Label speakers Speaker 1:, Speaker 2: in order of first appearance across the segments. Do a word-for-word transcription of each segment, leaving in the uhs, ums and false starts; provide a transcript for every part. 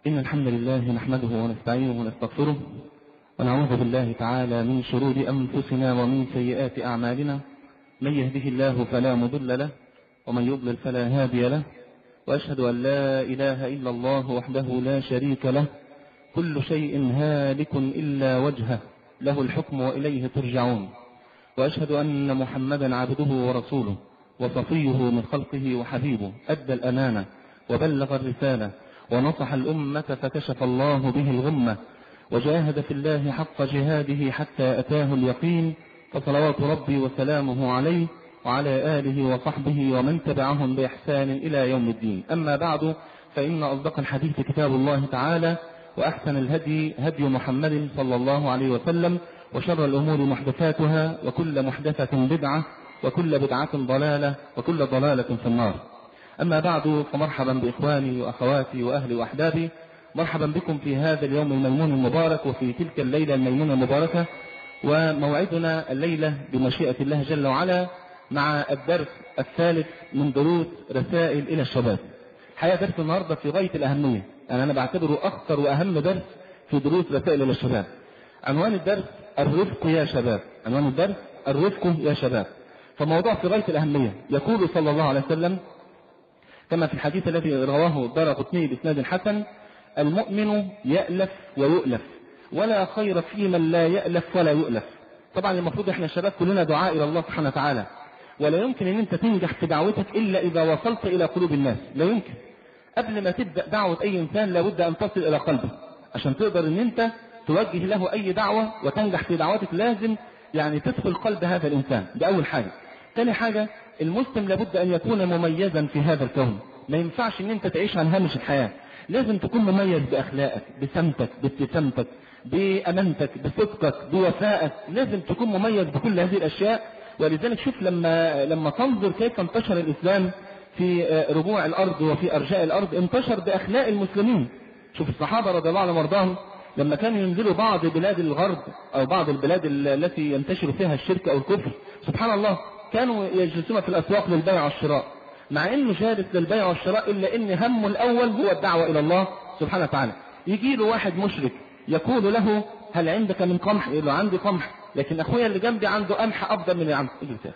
Speaker 1: إن الحمد لله نحمده ونستعينه ونستغفره ونعوذ بالله تعالى من شرور أنفسنا ومن سيئات أعمالنا. من يهده الله فلا مضل له ومن يضلل فلا هادي له، وأشهد أن لا إله إلا الله وحده لا شريك له، كل شيء هالك إلا وجهه، له الحكم وإليه ترجعون. وأشهد أن محمدا عبده ورسوله وصفيه من خلقه وحبيبه، أدى الأمانة وبلغ الرسالة ونصح الأمة فكشف الله به الغمة، وجاهد في الله حق جهاده حتى أتاه اليقين، فصلوات ربي وسلامه عليه وعلى آله وصحبه ومن تبعهم بإحسان إلى يوم الدين. أما بعد، فإن أصدق الحديث كتاب الله تعالى، وأحسن الهدي هدي محمد صلى الله عليه وسلم، وشر الأمور محدثاتها، وكل محدثة بدعة، وكل بدعة ضلالة، وكل ضلالة في النار. أما بعد، فمرحبا بإخواني وأخواتي وأهلي وأحبابي، مرحبا بكم في هذا اليوم الميمون المبارك وفي تلك الليلة الميمونة المباركة. وموعدنا الليلة بمشيئة الله جل وعلا مع الدرس الثالث من دروس رسائل إلى الشباب. حقيقة درس النهاردة في غاية الأهمية، أنا, أنا بعتبره أخطر وأهم درس في دروس رسائل إلى الشباب. عنوان الدرس الرفق يا شباب، عنوان الدرس الرفق يا شباب. فموضوع في غاية الأهمية. يقول صلى الله عليه وسلم كما في الحديث الذي رواه الدارقطني بإسناد حسن: المؤمن يألف ويؤلف، ولا خير في من لا يألف ولا يؤلف. طبعا المفروض احنا الشباب كلنا دعاء إلى الله سبحانه وتعالى، ولا يمكن ان انت تنجح في دعوتك إلا إذا وصلت إلى قلوب الناس. لا يمكن. قبل ما تبدأ دعوة أي إنسان لابد أن تصل إلى قلبه عشان تقدر ان انت توجه له أي دعوة وتنجح في دعوتك. لازم يعني تدخل قلب هذا الإنسان، ده أول حاجة. ثاني حاجة، المسلم لابد أن يكون مميزا في هذا الكون. ما ينفعش ان انت تعيش عن هامش الحياة، لازم تكون مميز بأخلاقك، بسمتك، بابتسامتك، بأمانتك، بصدقك، بوفائك. لازم تكون مميز بكل هذه الأشياء. ولذلك شوف لما لما تنظر كيف انتشر الإسلام في ربوع الأرض وفي أرجاء الأرض، انتشر بأخلاق المسلمين. شوف الصحابة رضي الله عنهم وارضاهم لما كانوا ينزلوا بعض بلاد الغرب أو بعض البلاد التي ينتشر فيها الشرك أو الكفر، سبحان الله كانوا يجلسون في الأسواق للبيع والشراء، مع انه جالس للبيع والشراء الا ان همه الاول هو الدعوة الى الله سبحانه وتعالى. يجي له واحد مشرك يقول له: هل عندك من قمح؟ يقول له: عندي قمح، لكن اخويا اللي جنبي عنده قمح افضل من اللي عندي.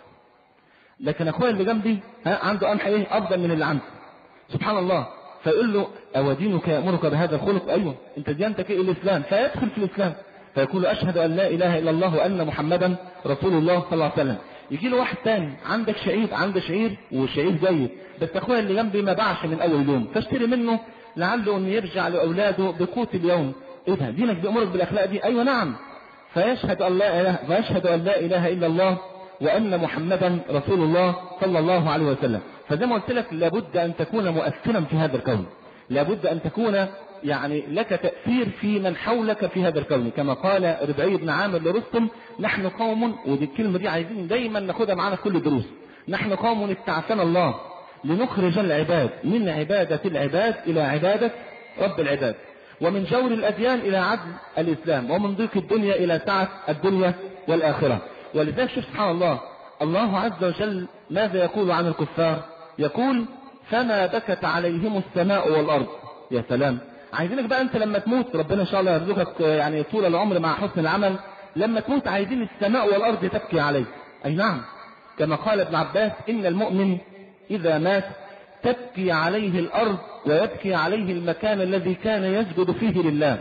Speaker 1: لكن اخويا اللي جنبي ها عنده قمح ايه افضل من اللي عندي. سبحان الله. فيقول له: او دينك يأمرك بهذا الخلق؟ ايوه، انت ديانتك ايه؟ الاسلام. فيدخل في الاسلام فيقول: اشهد ان لا اله الا الله وان محمدا رسول الله صلى الله عليه وسلم. يجي له واحد تاني: عندك شعير؟ عنده شعير وشعير جيد، بس اخويا اللي جنبي ما باعش من اول يوم، فاشتري منه لعله ان يرجع لاولاده بقوت اليوم. ايه ده؟ دينك بيأمرك بالاخلاق دي؟ ايوه نعم. فيشهد ان لا اله فيشهد ان لا اله الا الله وان محمدا رسول الله صلى الله عليه وسلم. فزي ما قلت لك لابد ان تكون مؤثرا في هذا الكون، لابد ان تكون يعني لك تأثير في من حولك في هذا الكون. كما قال ربعي بن عامر لرستم: نحن قوم، ودي الكلمة دي عايزين دايما ناخدها معانا في كل الدروس، نحن قوم استعثنا الله لنخرج العباد من عبادة العباد إلى عبادة رب العباد، ومن جور الأديان إلى عدل الإسلام، ومن ضيق الدنيا إلى سعة الدنيا والآخرة. ولذلك شوف سبحان الله، الله عز وجل ماذا يقول عن الكفار؟ يقول: فما بكت عليهم السماء والأرض. يا سلام. عايزينك بقى انت لما تموت، ربنا ان شاء الله يرزقك يعني طول العمر مع حسن العمل، لما تموت عايزين السماء والارض تبكي عليه. اي نعم. كما قال ابن عباس: ان المؤمن اذا مات تبكي عليه الارض ويبكي عليه المكان الذي كان يسجد فيه لله،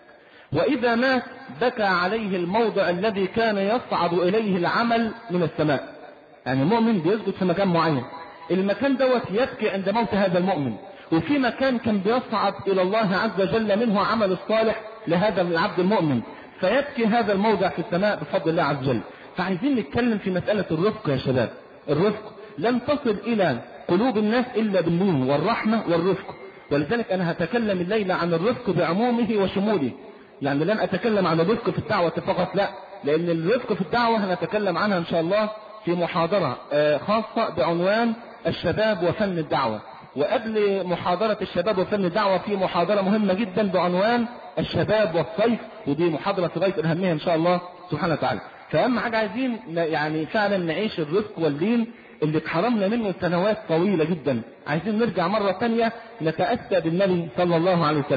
Speaker 1: واذا مات بكى عليه الموضع الذي كان يصعد اليه العمل من السماء. يعني المؤمن بيسجد في مكان معين، المكان دوت يبكي عند موت هذا المؤمن، وفي مكان كان بيصعد إلى الله عز وجل منه عمل الصالح لهذا العبد المؤمن، فيبكي هذا الموضع في السماء بفضل الله عز وجل. فعايزين نتكلم في مسألة الرفق يا شباب. الرفق لن تصل إلى قلوب الناس إلا باللين والرحمة والرفق. ولذلك أنا هتكلم الليلة عن الرفق بعمومه وشموله، يعني لن أتكلم عن الرفق في الدعوة فقط، لا، لأن الرفق في الدعوة هنتكلم عنها إن شاء الله في محاضرة خاصة بعنوان الشباب وفن الدعوة. وقبل محاضرة الشباب وفن الدعوة في محاضرة مهمة جدا بعنوان الشباب والصيف، ودي محاضرة في غاية الأهمية إن شاء الله سبحانه وتعالى. فأهم حاجة عايزين يعني فعلا نعيش الرفق واللين اللي اتحرمنا منه سنوات طويلة جدا. عايزين نرجع مرة ثانية نتأسى بالنبي صلى الله عليه وسلم.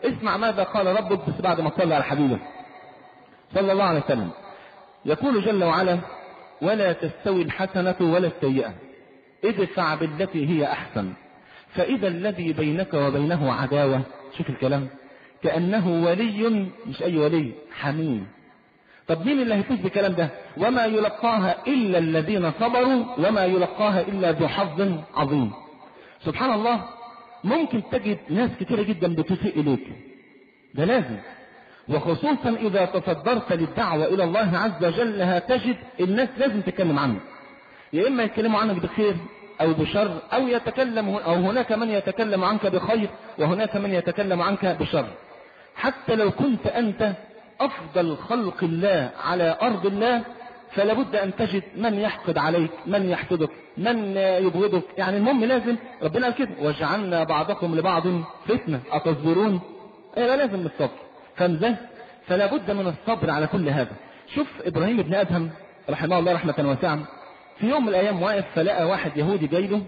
Speaker 1: اسمع ماذا قال ربك بس بعد ما صلى على حبيبه صلى الله عليه وسلم. يقول جل وعلا: ولا تستوي الحسنة ولا السيئة ادفع بالتي هي أحسن فإذا الذي بينك وبينه عداوة، شوف الكلام، كأنه ولي، مش أي ولي، حميم. طب مين اللي هيفوز بالكلام ده؟ وما يلقاها إلا الذين صبروا وما يلقاها إلا ذو حظ عظيم. سبحان الله، ممكن تجد ناس كتيرة جدا بتسيء إليك، ده لازم، وخصوصا إذا تصدرت للدعوة إلى الله عز وجل هتجد الناس لازم تتكلم عنك، يا إما يتكلموا عنك بخير أو بشر، أو يتكلم أو هناك من يتكلم عنك بخير وهناك من يتكلم عنك بشر. حتى لو كنت أنت أفضل خلق الله على أرض الله فلا بد أن تجد من يحقد عليك، من يحسدك، من يبغضك. يعني المهم لازم، ربنا قال كده: وجعلنا بعضكم لبعض فتنة أتصبرون. إيه لازم الصبر، فمزه فلا بد من الصبر على كل هذا. شوف إبراهيم بن أدهم رحمه الله رحمة واسعة، في يوم من الأيام واقف فلقى واحد يهودي جاي له،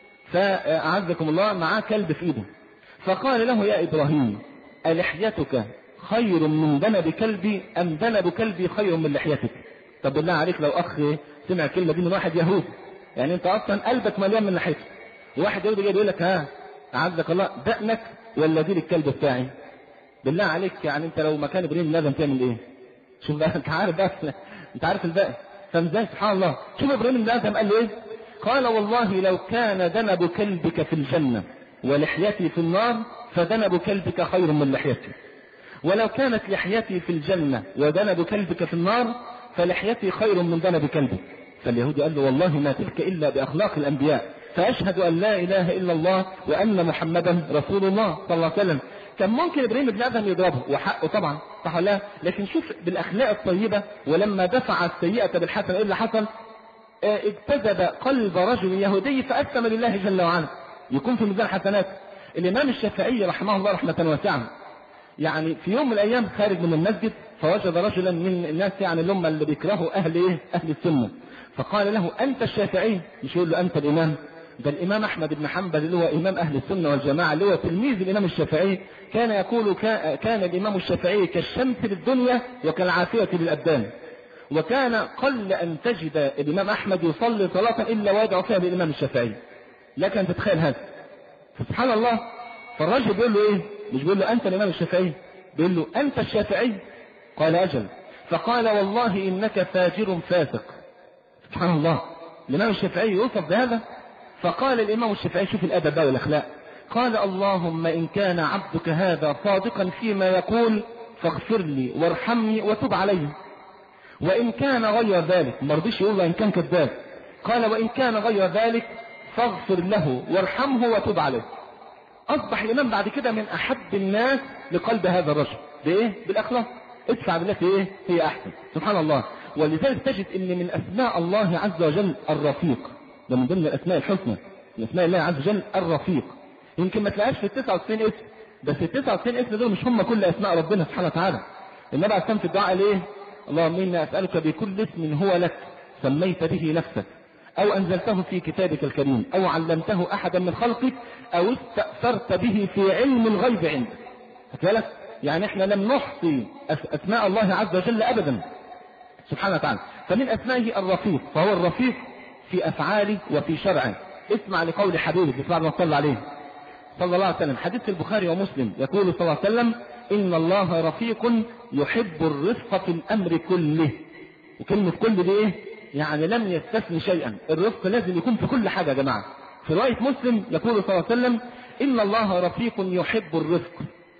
Speaker 1: فأعزكم الله معاه كلب في إيده، فقال له: يا إبراهيم ألحيتك خير من ذنب كلبي أم ذنب كلبي خير من لحيتك؟ طب بالله عليك لو أخ سمع كلمة دي من واحد يهودي، يعني أنت أصلا قلبك مليان من لحيته، وواحد يهودي جاي يقول لك: ها أعزك الله دقنك ولا دي الكلب بتاعي؟ بالله عليك يعني أنت لو مكان إبراهيم لازم تعمل إيه؟ شوف بقى، أنت عارف بقى، أنت عارف الباقي، فمزاج سبحان الله. شوف إبراهيم بن آدم قال له إيه؟ قال: والله لو كان ذنب كلبك في الجنة ولحيتي في النار فذنب كلبك خير من لحيتي، ولو كانت لحيتي في الجنة وذنب كلبك في النار فلحيتي خير من ذنب كلبك. فاليهودي قال له: والله ما تلك إلا بأخلاق الأنبياء، فأشهد أن لا إله إلا الله وأن محمدا رسول الله صلى الله عليه وسلم. كان ممكن إبراهيم بن آدم يضربه، وحقه طبعا، صح ولا لا؟ لكن شوف بالأخلاق الطيبة، ولما دفع السيئة بالحسنة إيه اللي حصل؟ اه اجتذب قلب رجل يهودي فأسلم لله جل وعلا، يكون في ميزان حسنات. الإمام الشافعي رحمه الله رحمة واسعة، يعني في يوم من الأيام خارج من المسجد فوجد رجلا من الناس، يعني اللي هم اللي بيكرهوا أهل إيه؟ أهل السنة، فقال له: أنت الشافعي؟ مش يقول له أنت الإمام، ده الإمام أحمد بن حنبل اللي هو إمام أهل السنة والجماعة، اللي هو تلميذ الإمام الشافعي، كان يقول: كان الإمام الشافعي كالشمس للدنيا وكالعافية للأبدان، وكان قل أن تجد الإمام أحمد يصلي صلاة إلا ويدعو فيها بالإمام الشافعي. لك أن تتخيل هذا، سبحان الله. فالرجل بيقول له إيه؟ مش بيقول له أنت الإمام الشافعي، بيقول له: أنت الشافعي؟ قال: أجل. فقال: والله إنك فاجر فاسق. سبحان الله، الإمام الشافعي يوصف بهذا. فقال الإمام الشافعي، شوف الأدب بقى والأخلاق، قال: اللهم إن كان عبدك هذا صادقا فيما يقول فاغفر لي وارحمني وتب علي، وإن كان غير ذلك، ما رضيش يقول إن كان كذاب، قال: وإن كان غير ذلك فاغفر له وارحمه وتب عليه. أصبح الإمام بعد كده من أحب الناس لقلب هذا الرجل، بإيه؟ بالأخلاق، ادفع بالتي إيه؟ هي أحسن. سبحان الله. ولذلك تجد إن من أسماء الله عز وجل الرفيق، ده من ضمن الأسماء الحسنى، من أسماء الله عز وجل الرفيق. يمكن ما تلاقيش في التسعة وتسعين اسم، بس التسعة وتسعين اسم دول مش هم كل أسماء ربنا سبحانه وتعالى. النبي عليه الصلاة والسلام في الدعاء قال إيه؟ اللهم إني أسألك بكل اسم هو لك سميت به نفسك أو أنزلته في كتابك الكريم أو علمته أحدا من خلقك أو استأثرت به في علم الغيب عندك. فكذلك يعني إحنا لم نحصي أسماء الله عز وجل أبدا سبحانه وتعالى. فمن أسمائه الرفيق، فهو الرفيق في أفعاله وفي شرعه. اسمع لقول حبيبك صلى الله عليه وسلم صلى الله عليه وسلم، حديث البخاري ومسلم، يقول صلى الله عليه وسلم: إن الله رفيق يحب الرفق في الأمر كله. وكلمة كل دي إيه؟ يعني لم يستثني شيئا، الرفق لازم يكون في كل حاجة يا جماعة. في رواية مسلم يقول صلى الله عليه وسلم: إن الله رفيق يحب الرفق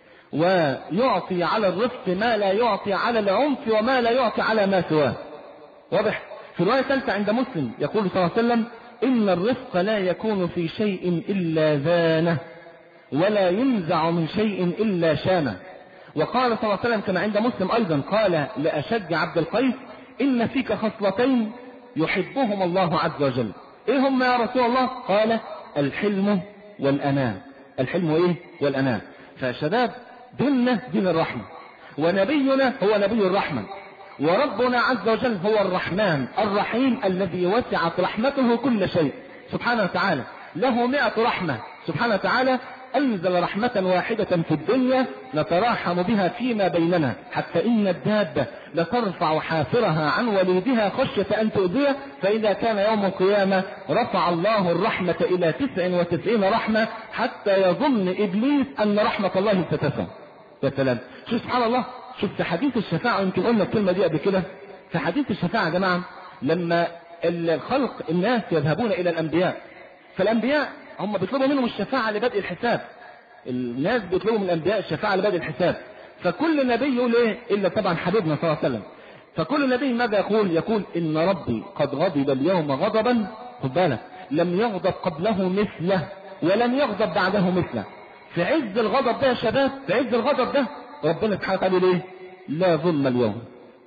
Speaker 1: ويعطي على الرفق ما لا يعطي على العنف وما لا يعطي على ما سواه. واضح؟ في رواية ثالثة عند مسلم يقول صلى الله عليه وسلم: إن الرفق لا يكون في شيء إلا زانه ولا ينزع من شيء إلا شانه. وقال صلى الله عليه وسلم كما عند مسلم أيضا، قال لأشج عبد القيس: إن فيك خصلتين يحبهم الله عز وجل. إيه هم يا رسول الله؟ قال: الحلم والأناة. الحلم وإيه؟ والأناة. فشباب ديننا دين الرحمة، ونبينا هو نبي الرحمة، وربنا عز وجل هو الرحمن الرحيم الذي وسعت رحمته كل شيء سبحانه وتعالى، له مئة رحمة سبحانه وتعالى أنزل رحمة واحدة في الدنيا نتراحم بها فيما بيننا، حتى إن الدابة لترفع حافرها عن وليدها خشية أن تؤذيه، فإذا كان يوم القيامة رفع الله الرحمة إلى تسع وتسعين رحمة حتى يظن إبليس أن رحمة الله ستسع. يا سلام، شو سبحان الله. شوف في حديث الشفاعة، يمكن قلنا الكلمة دي قبل كده، في حديث الشفاعة يا جماعة لما الخلق الناس يذهبون إلى الأنبياء، فالأنبياء هم بيطلبوا منهم الشفاعة لبدء الحساب، الناس بيطلبوا من الأنبياء الشفاعة لبدء الحساب، فكل نبي يقول إيه إلا طبعا حبيبنا صلى الله عليه وسلم، فكل نبي ماذا يقول؟ يقول إن ربي قد غضب اليوم غضبا، خد بالك، لم يغضب قبله مثله ولم يغضب بعده مثله. في عز الغضب ده يا شباب، في عز الغضب ده ربنا سبحانه وتعالى ليه؟ لا ظلم اليوم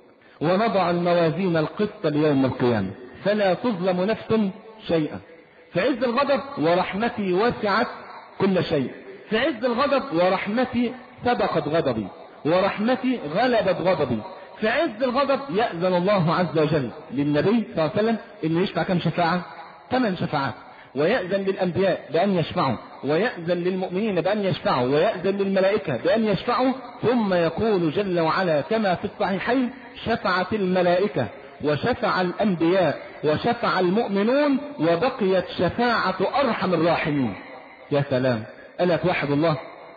Speaker 1: ونضع الموازين القسط ليوم القيامة فلا تظلم نفس شيئا. في عز الغضب ورحمتي وسعت كل شيء، في عز الغضب ورحمتي سبقت غضبي ورحمتي غلبت غضبي. في عز الغضب يأذن الله عز وجل للنبي صلى الله عليه وسلم انه يشفع كم شفاعة؟ ثمان شفاعات، ويأذن للأنبياء بأن يشفعوا، ويأذن للمؤمنين بأن يشفعوا، ويأذن للملائكة بأن يشفعوا، ثم يقول جل وعلا كما في الصحيحين شفعت الملائكة وشفع الأنبياء وشفع المؤمنون وبقيت شفاعة أرحم الراحمين. يا سلام، ألا توحد الله؟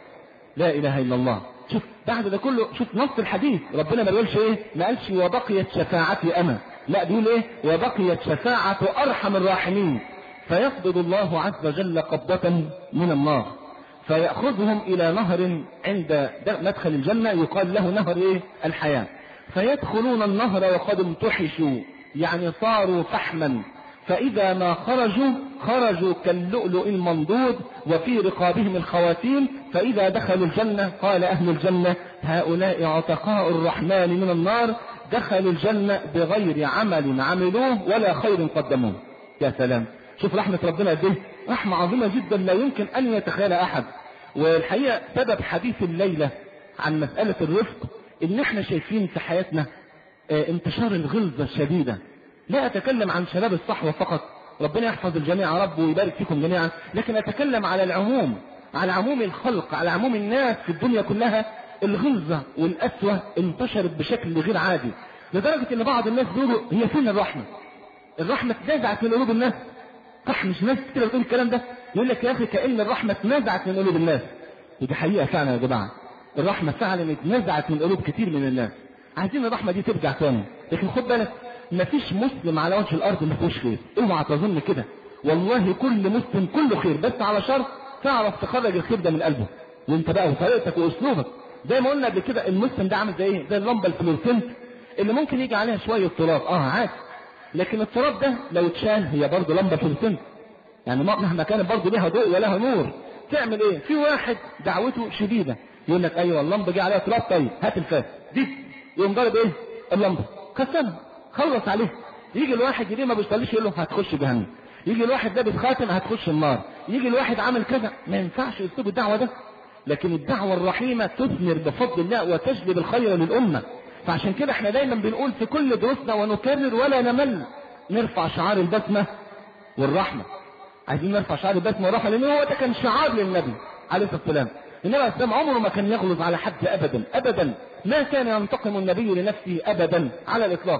Speaker 1: لا إله إلا الله. شوف بعد ده كله، شوف نص الحديث ربنا ما بيقولش ايه، ما قالش وبقيت شفاعتي أنا، لا بيقول ايه وبقيت شفاعة أرحم الراحمين. فيقبض الله عز وجل قبضة من النار فيأخذهم إلى نهر عند مدخل الجنة يقال له نهر ايه الحياة، فيدخلون النهر وقد امتحشوا يعني صاروا فحما، فإذا ما خرجوا خرجوا كاللؤلؤ المنضود وفي رقابهم الخواتيم، فإذا دخلوا الجنة قال أهل الجنة هؤلاء عتقاء الرحمن من النار دخلوا الجنة بغير عمل عملوه ولا خير قدموه. يا سلام، شوف رحمة ربنا قد ايه، رحمة عظيمة جدا لا يمكن أن يتخيلها أحد. والحقيقة سبب حديث الليلة عن مسألة الرفق إن احنا شايفين في حياتنا اه انتشار الغلظة الشديدة. لا أتكلم عن شباب الصحوة فقط، ربنا يحفظ الجميع يا رب ويبارك فيكم جميعا، لكن أتكلم على العموم، على عموم الخلق، على عموم الناس في الدنيا كلها. الغلظة والأسوة انتشرت بشكل غير عادي، لدرجة إن بعض الناس بيقولوا هي فين الرحمة؟ الرحمة اتنزعت من قلوب الناس. صح، مش ناس كتير بتقول الكلام ده، يقول لك يا أخي كأن الرحمة اتنزعت من قلوب الناس. ودي حقيقة فعلا يا جماعة، الرحمة فعلا اتنزعت من قلوب كتير من الناس. عايزين الرحمة دي ترجع تاني، لكن خد بالك مفيش مسلم على وجه الأرض ما فيهوش خير، اوعى تظن كده، والله كل مسلم كله خير، بس على شرط تعرف تخرج الخير ده من قلبه، وانت بقى وطريقتك واسلوبك. زي ما قلنا قبل كده المسلم ده عامل زي ايه؟ زي اللمبة الفلورسنت اللي ممكن يجي عليها شوية تراب، اه عادي، لكن التراب ده لو اتشال هي برضه لمبة فلورسنت، يعني مهما كانت برضه لها ضوء ولها نور. تعمل ايه؟ في واحد دعوته شديدة يقول لك ايوه اللمبة جه عليها تراب، طيب هات الفاس دي، يقوم ضارب ايه؟ اللمبة كسرها خلص عليه. يجي الواحد يليه ما بيصليش يقول له هتخش جهنم، يجي الواحد ده بيتخاتم هتخش النار، يجي الواحد عامل كذا. ما ينفعش اسلوب الدعوة ده، لكن الدعوة الرحيمة تثمر بفضل الله وتجلب الخير للأمة. فعشان كده احنا دايما بنقول في كل دروسنا ونكرر ولا نمل، نرفع شعار البسمة والرحمة. عايزين نرفع شعار البسمة والرحمة، لأن هو ده كان شعار للنبي عليه الصلاة والسلام. النبي عليه الصلاة والسلام عمره ما كان يغلظ على حد أبدا أبدا، ما كان ينتقم النبي لنفسه أبدا على الإطلاق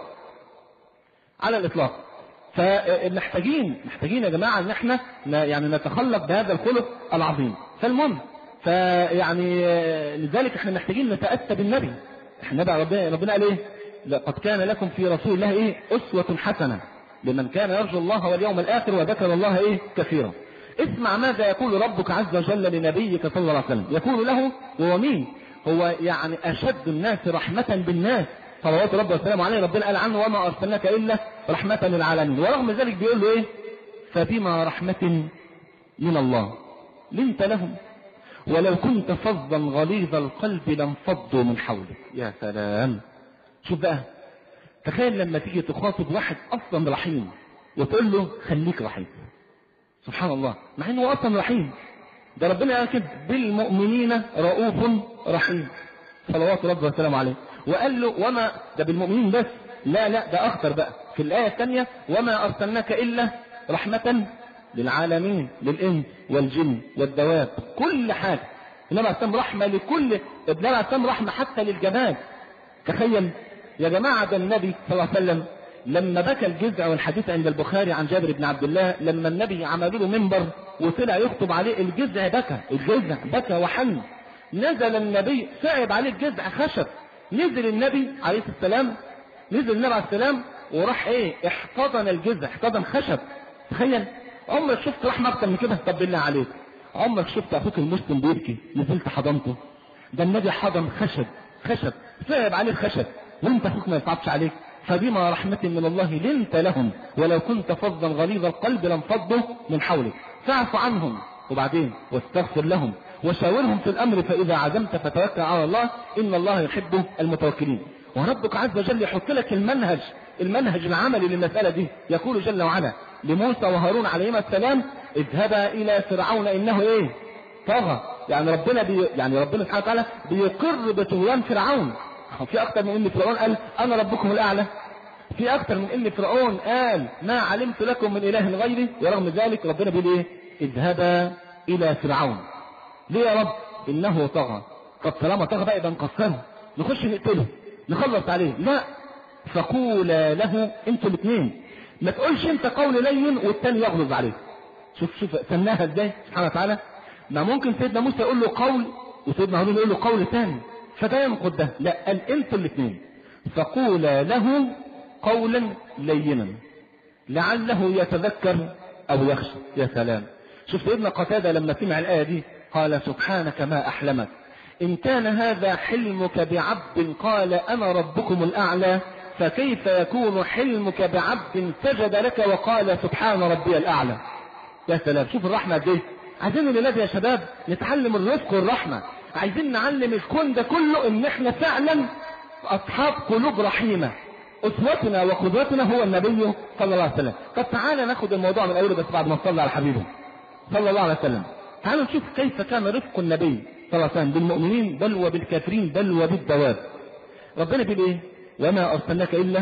Speaker 1: على الإطلاق. فمحتاجين محتاجين يا جماعة ان احنا يعني نتخلق بهذا الخلق العظيم. فالمهم فيعني لذلك احنا محتاجين نتأسى بالنبي. احنا بقى ربنا, ربنا قال ايه؟ لقد كان لكم في رسول الله ايه؟ أسوة حسنة لمن كان يرجو الله واليوم الآخر وذكر الله ايه؟ كثيرا. اسمع ماذا يقول ربك عز وجل لنبيك صلى الله عليه وسلم. يقول له وهو مين؟ هو يعني أشد الناس رحمة بالناس صلوات ربي وسلامه عليه. ربنا قال عنه وما أرسلناك إلا رحمة للعالمين، ورغم ذلك بيقول له إيه؟ فبما رحمة من الله لنت لهم ولو كنت فظا غليظ القلب لانفضوا من حولك. يا سلام، شوف بقى، تخيل لما تيجي تخاطب واحد أصلا رحيم وتقول له خليك رحيم، سبحان الله، مع إنه أصلا رحيم. ده ربنا قال كده بالمؤمنين رؤوف رحيم صلوات ربي وسلامه عليه. وقال له وما ده بالمؤمنين بس، لا لا ده أخطر بقى في الآية الثانية وما أرسلناك إلا رحمة للعالمين، للإنس والجن والدواب، كل حاجة. النبي عليه السلام رحمة لكل، النبي عليه السلام رحمة حتى للجماد. تخيل يا جماعة، ده النبي صلى الله عليه وسلم لما بكى الجذع، والحديث عند البخاري عن جابر بن عبد الله، لما النبي عملوا له منبر وطلع يخطب عليه، الجذع بكى، الجذع بكى وحن. نزل النبي صعب عليه الجذع خشب، نزل النبي عليه السلام، نزل النبي عليه السلام وراح ايه احتضن الجذع، احتضن خشب. تخيل، عمرك شفت رحمة اكتر من كده؟ طب بالله عليك، عمرك شفت اخوك المسلم بيبكي نزلت حضنته؟ ده النبي حضن خشب، خشب صعب عليه الخشب، وانت اخوك ما يصعبش عليك. فبما رحمة من الله لنت لهم ولو كنت فظا غليظ القلب لانفضوا من حولك فاعف عنهم، وبعدين واستغفر لهم وشاورهم في الامر فاذا عزمت فتوكل على الله ان الله يحب المتوكلين. وربك عز وجل يحط لك المنهج، المنهج العملي للمسألة دي. يقول جل وعلا لموسى وهارون عليهما السلام اذهبا الى فرعون انه ايه طغى. يعني ربنا بي يعني ربنا سبحانه وتعالى بيقر بطغيان فرعون. في اكتر من ان فرعون قال انا ربكم الاعلى، في اكتر من ان فرعون قال ما علمت لكم من اله غيري، ورغم ذلك ربنا بيقول ايه اذهبا الى فرعون. ليه يا رب؟ انه طغى. طب طالما طغى بقى يبقى نكسره، نخش نقتله، نخلص عليه؟ لا، فقولا له انتوا الاثنين، ما تقولش انت قول لين والتاني يغلظ عليه. شوف شوف سماها ازاي سبحانه وتعالى. ما ممكن سيدنا موسى يقول له قول وسيدنا هارون يقول له قول ثاني، فده ينقض ده. لا، قال انتوا الاثنين فقولا له قولا لينا لعله يتذكر او يخشى. يا سلام، شوف سيدنا قتادة لما سمع الآية دي قال سبحانك ما احلمك، ان كان هذا حلمك بعبد قال انا ربكم الاعلى فكيف يكون حلمك بعبد سجد لك وقال سبحان ربي الاعلى. يا سلام، شوف الرحمة دي. عايزين الليلة يا شباب نتعلم الرفق والرحمة، عايزين نعلم الكون ده كله ان احنا فعلا اصحاب قلوب رحيمة. اسوتنا وقدوتنا هو النبي صلى الله عليه وسلم. طب تعالى ناخد الموضوع من اوله بس بعد ما نصلي على حبيبه صلى الله عليه وسلم. تعالوا نشوف كيف كان رفق النبي صلى الله عليه وسلم بالمؤمنين بل وبالكافرين بل وبالدواب. ربنا بيقول ايه؟ وما ارسلناك الا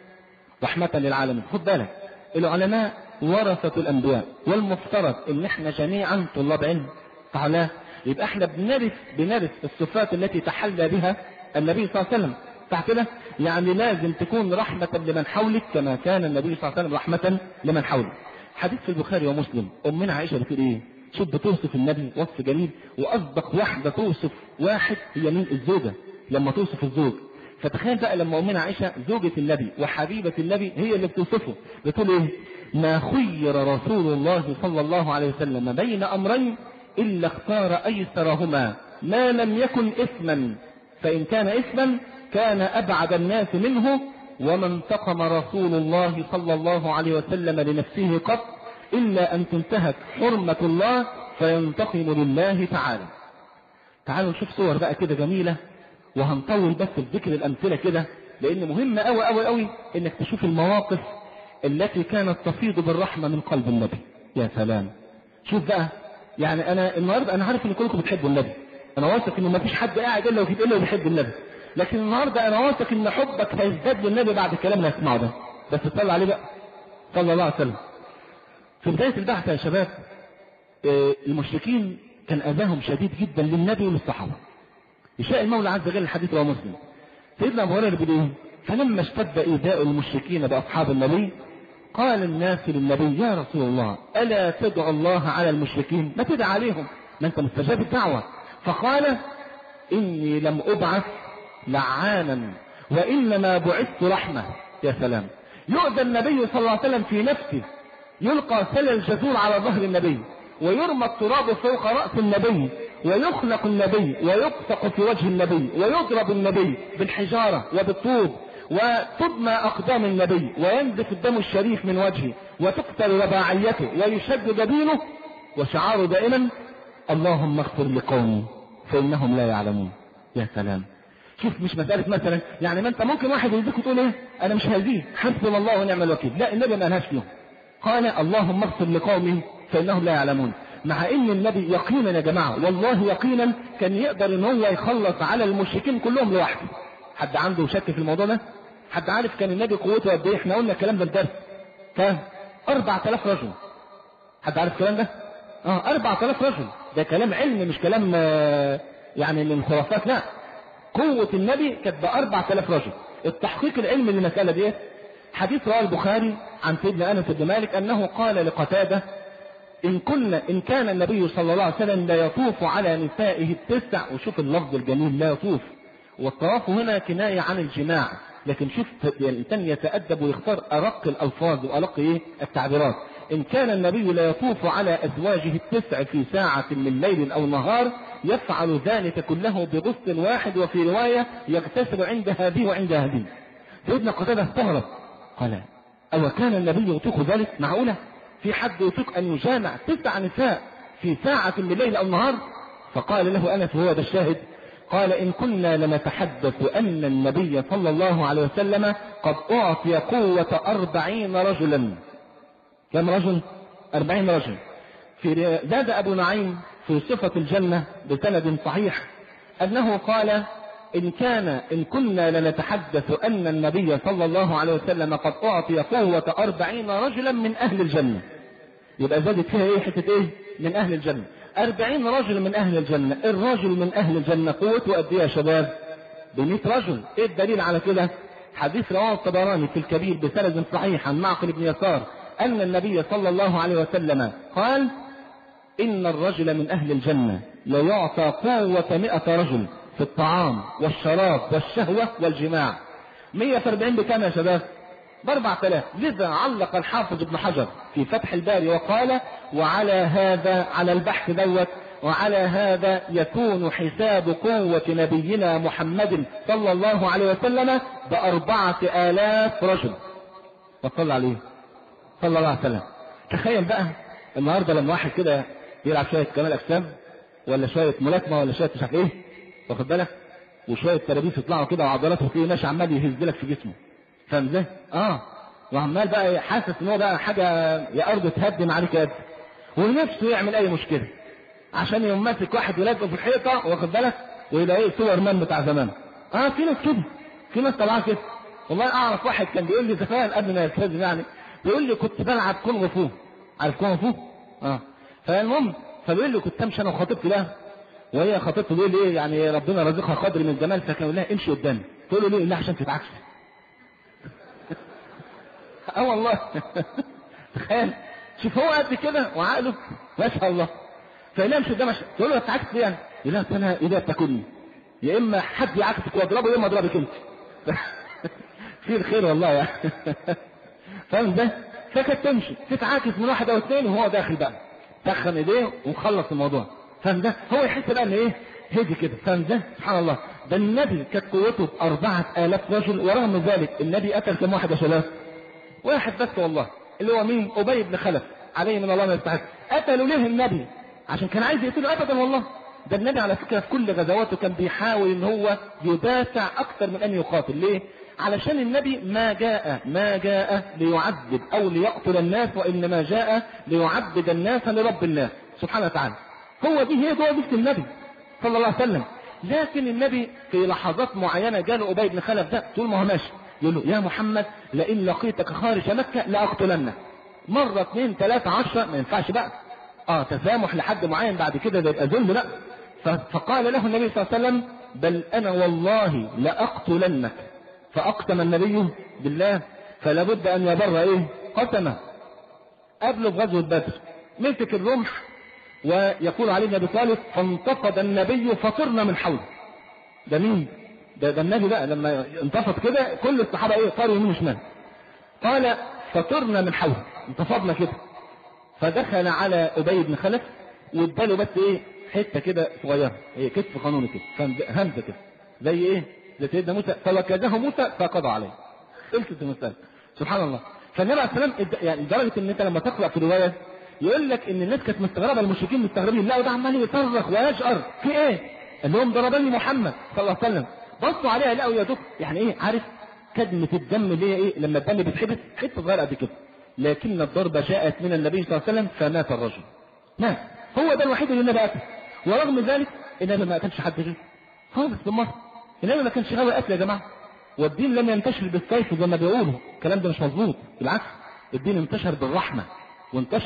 Speaker 1: رحمة للعالمين. خد بالك، العلماء ورثة الانبياء، والمفترض ان احنا جميعا طلاب علم. تعالى يبقى احنا بنرث بنرث الصفات التي تحلى بها النبي صلى الله عليه وسلم. كده يعني لازم تكون رحمة لمن حولك كما كان النبي صلى الله عليه وسلم رحمة لمن حولك. حديث في البخاري ومسلم، امنا عائشة بتقول ايه؟ شوف بتوصف النبي وصف جميل، واصدق واحدة توصف واحد هي مين؟ الزوجة لما توصف الزوج. فتخيل بقى لما امنا عائشة زوجة النبي وحبيبة النبي هي اللي بتوصفه، بتقول ايه؟ ما خير رسول الله صلى الله عليه وسلم بين امرين الا اختار ايسرهما ما لم يكن اثما، فان كان اثما كان ابعد الناس منه، وما انتقم رسول الله صلى الله عليه وسلم لنفسه قط الا ان تنتهك حرمة الله فينتقم لله تعالى. تعالوا نشوف صور بقى كده جميلة، وهنطول بس في ذكر الامثلة كده لان مهم قوي قوي قوي انك تشوف المواقف التي كانت تفيض بالرحمة من قلب النبي. يا سلام، شوف بقى. يعني انا النهارده انا عارف ان كلكم بتحبوا النبي، انا واثق ان ما فيش حد قاعد الا وفي الا وبيحب النبي، لكن النهارده انا واثق ان حبك هيزداد للنبي بعد الكلام اللي هتسمعه ده. بس تصلي عليه بقى صلى الله عليه وسلم. في بداية البحث يا شباب المشركين كان اذاهم شديد جدا للنبي وللصحابة. يشاء المولى عز وجل الحديث رواه مسلم. سيدنا ابو هريره بيقول ايه؟ فلما اشتد ايذاء المشركين باصحاب النبي قال الناس للنبي يا رسول الله الا تدعو الله على المشركين؟ ما تدعى عليهم، ما انت مستجاب الدعوة. فقال اني لم ابعث لعانا وانما بعثت رحمة. يا سلام، يؤذى النبي صلى الله عليه وسلم في نفسه، يلقى سل الجزور على ظهر النبي ويرمى التراب فوق رأس النبي ويخلق النبي ويقسق في وجه النبي ويضرب النبي بالحجارة وبالطوب وتدمى أقدام النبي وينزف الدم الشريف من وجهه وتقتل رباعيته ويشد جبينه وشعاره دائما اللهم اغفر لقومي فإنهم لا يعلمون. يا سلام، شوف مش مسألة مثلا يعني ما انت ممكن واحد يزيك وتقول ايه انا مش هزيه حسبنا الله ونعم الوكيل، لا النبي ما قالهاش فيهم، قال اللهم اغفر لقومي فإنهم لا يعلمون. مع ان النبي يقينا يا جماعة والله يقينا كان يقدر ان هو يخلص على المشركين كلهم لوحده. حد عنده شك في الموضوع ده؟ حد عارف كان النبي قوته قد ايه؟ احنا قلنا الكلام ده الدرس كان أربعة آلاف رجل.
Speaker 2: حد عارف الكلام ده؟ اه أربعة آلاف رجل. ده كلام علمي مش كلام آه يعني من خرافات، لا. قوة النبي كانت بأربعة آلاف رجل. التحقيق العلمي للمسألة دي حديث رواه البخاري عن سيدنا أنس بن مالك أنه قال لقتادة: إن كنا إن كان النبي صلى الله عليه وسلم لا يطوف على نسائه التسع. وشوف اللفظ الجميل، لا يطوف، والطواف هنا كناية عن الجماع، لكن شوف الإنسان يتأدب ويختار أرق الألفاظ وأرق إيه التعبيرات. إن كان النبي لا يطوف على أزواجه التسع في ساعة من ليل أو نهار يفعل ذلك كله بغسل واحد، وفي رواية يغتسل عند هذه وعند هذه. سيدنا قتادة استغرب قال: أو كان النبي يطيق ذلك؟ معقولة في حد يطيق أن يجامع تسع نساء في ساعة من ليل أو نهار؟ فقال له أنس وهو ده الشاهد، قال: إن كنا لنتحدث أن النبي صلى الله عليه وسلم قد أعطي قوة أربعين رجلا. كم رجل؟ أربعين رجل. في زاد أبو نعيم في صفة الجنة بسند صحيح أنه قال: إن كان إن كنا لنتحدث أن النبي صلى الله عليه وسلم قد أعطي قوة أربعين رجلا من أهل الجنة. يبقى زادت فيها إيه؟ حتة إيه؟ من أهل الجنة. أربعين رجل من أهل الجنة. الرجل من أهل الجنة قوته قد إيه يا شباب؟ بمئة رجل. إيه الدليل على كده؟ حديث رواه الطبراني في الكبير بسند صحيح عن معقل بن يسار أن النبي صلى الله عليه وسلم قال: إن الرجل من أهل الجنة ليعطى قوة مئة رجل في الطعام والشراب والشهوة والجماع. مئة في أربعين بكام يا شباب؟ بأربعة آلاف. لذا علق الحافظ ابن حجر في فتح الباري وقال: وعلى هذا، على البحث دوت، وعلى هذا يكون حساب قوة نبينا محمد صلى الله عليه وسلم بأربعة آلاف رجل. وصلى عليه صلى الله عليه وسلم. تخيل بقى النهارده لما واحد كده يلعب شوية كمال أجسام ولا شوية ملاكمة ولا شوية مش عارف إيه، واخد بالك، وشوية ترابيس يطلعوا كده وعضلاته تلاقيه ماشي عمال يهز لك في جسمه، فاهم ازاي؟ اه وعمال بقى حاسس ان هو بقى حاجة يا أرض تهدم عليك قد، ونفسه يعمل أي مشكلة عشان يوم ماسك واحد يلزقه في الحيطة، واخد بالك، ويبقى ايه سوبر مان بتاع زمان. اه في ناس كده، في ناس طلعت كده. والله أعرف واحد كان بيقول لي زمان قبل ما يلتزم يعني، بيقول لي كنت بلعب كونغ فو. عارف كونغ فو؟ اه فالمهم فبيقول لي كنت امشي انا وخطيبتي لها، وهي خطيبته بيقول لي ايه يعني ربنا رزقها قدر من الجمال، فكان يقول لها امشي قدامي. تقول له ليه؟ لا عشان تتعكسي. اه والله تخيل، شوف هو قد كده وعقله ما شاء الله، فيقول لها امشي قدامي. تقول له اتعكس ليه يعني؟ يقول لها انا ايديا بتاكلني، يا اما حد يعكسك واضربه يا اما اضربك انت. في الخير والله يعني. فاهم ده؟ فكانت تمشي تتعاكس من واحد او اثنين وهو داخل بقى تخن ايديه وخلص الموضوع. فاهم ده؟ هو يحس بقى ان ايه هدي كده. فاهم ده؟ سبحان الله. ده النبي كانت قوته أربعة آلاف رجل، ورغم ذلك النبي قتل كم واحد يا شباب؟ واحد بس والله، اللي هو مين؟ أبي بن خلف عليه من الله ما يستحق. قتلوا ليه النبي؟ عشان كان عايز يقتله ابدا والله. ده النبي على فكرة في كل غزواته كان بيحاول ان هو يدافع اكثر من ان يقاتل. ليه؟ علشان النبي ما جاء ما جاء ليعذب او ليقتل الناس، وانما جاء ليعبد الناس لرب الناس سبحانه وتعالى. هو دي هي دعوة النبي صلى الله عليه وسلم. لكن النبي في لحظات معينة جاله أبي بن خلف ده طول ما هو ماشي يقول له يا محمد لئن لقيتك خارج مكة لأقتلنك. مرة اثنين ثلاثة عشرة ما ينفعش بقى. اه تسامح لحد معين بعد كده ده يبقى ظلم. لا. فقال له النبي صلى الله عليه وسلم بل انا والله لأقتلنك. فاقسم النبي بالله، فلا بد ان يبر ايه قسمه. قبله في غزوة بدر مسك الرمح ويقول عليه النبي طالب فانتفض النبي فطرنا من حوله. ده مين؟ ده, ده النبي بقى لما انتفض كده كل الصحابة ايه طاروا يمين وشمال. قال فطرنا من حوله، انتفضنا كده. فدخل على أبي بن خلف واداله بس ايه حته كده صغيره، ايه كتف قانوني كده، همزه كده زي ايه زي سيدنا موسى، فوكزه موسى فقضى عليه. خلصت المساله سبحان الله. فالنبي عليه السلام يعني لدرجه ان انت لما تقرا في الروايه يقول لك ان الناس كانت مستغربه، المشركين مستغربين، لا وده عمال يصرخ ويشقر في ايه؟ قال لهم ضربني محمد صلى الله عليه وسلم. بصوا عليها لقوا يا دوب يعني ايه عارف كدمه الدم اللي هي ايه لما الدم بيتحبس حته صغيره قد كده، لكن الضربه جاءت من النبي صلى الله عليه وسلم فمات الرجل. مات. هو ده الوحيد اللي النبي قتل، ورغم ذلك النبي ما قتلش حد غيره خالص بالمره. النبي ما كانش غاوي قتل يا جماعه، والدين لم ينتشر بالسيف زي ما بيقولوا، الكلام ده مش مظبوط. بالعكس الدين انتشر بالرحمه، وانتشر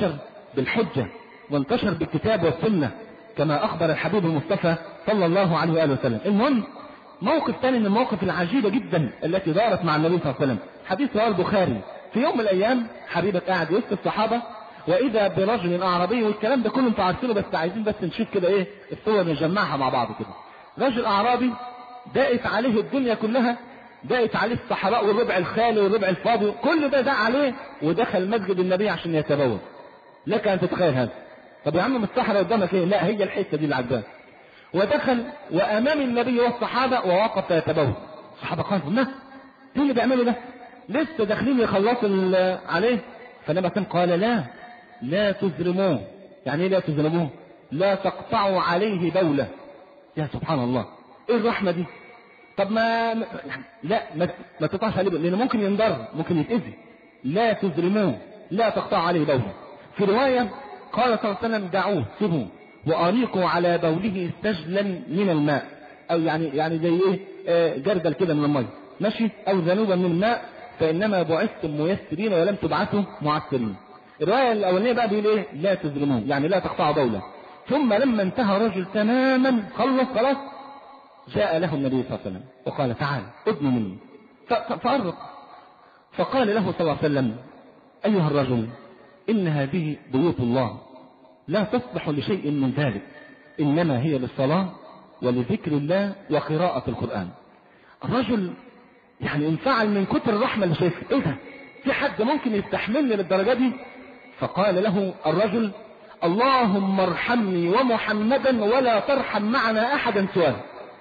Speaker 2: بالحجة وانتشر بالكتاب والسنة كما أخبر الحبيب المصطفى صلى الله عليه وآله وسلم. المهم موقف ثاني من المواقف العجيبة جدا التي دارت مع النبي صلى الله عليه وسلم، حديث رواه البخاري. في يوم من الأيام حبيبك قاعد وسط الصحابة وإذا برجل أعرابي، والكلام ده كله انتوا عارفينه بس عايزين بس نشوف كده إيه الصور نجمعها مع بعض كده. رجل أعرابي دقت عليه الدنيا كلها، دقت عليه الصحراء والربع الخالي والربع الفاضي، كل ده دق عليه ودخل مسجد النبي عشان يتبول. لك أن تتخيل هذا. طب يا عم من الصحراء قدامك إيه؟ لا هي الحتة دي اللي عجباه. ودخل وأمام النبي والصحابة ووقف يتبول. الصحابة قالوا ما ايه اللي بيعملوا ده؟ لسه داخلين يخلصوا عليه. فالنبي قال لا لا تزرموه. يعني ايه لا تزرموه؟ لا تقطعوا عليه بولة. يا سبحان الله ايه الرحمة دي؟ طب ما لا ما, ما تقطعش عليه بولة لأنه ممكن ينضر، ممكن يتأذي. لا تزرموه لا تقطعوا عليه بولة. في رواية قال صلى الله عليه وسلم دعوه سيبوه وأريقوا على بوله سجلا من الماء، أو يعني يعني زي إيه آه جردل كده من الماء ماشي، أو ذنوبا من الماء، فإنما بعثتم ميسرين ولم تبعثوا معسرين. الرواية الأولانية بقى بيقول إيه؟ لا تظلمون، يعني لا تقطعوا بوله. ثم لما انتهى رجل تماما خلص خلاص جاء له النبي صلى الله عليه وسلم وقال تعال ادن مني فأرق. فقال له صلى الله عليه وسلم أيها الرجل إن هذه بيوت الله لا تصلح لشيء من ذلك، إنما هي للصلاة ولذكر الله وقراءة القرآن. الرجل يعني انفعل من كتر الرحمة اللي شايفه. ايه ده؟ في حد ممكن يستحملني للدرجة دي؟ فقال له الرجل اللهم ارحمني ومحمدا ولا ترحم معنا أحدا سواه.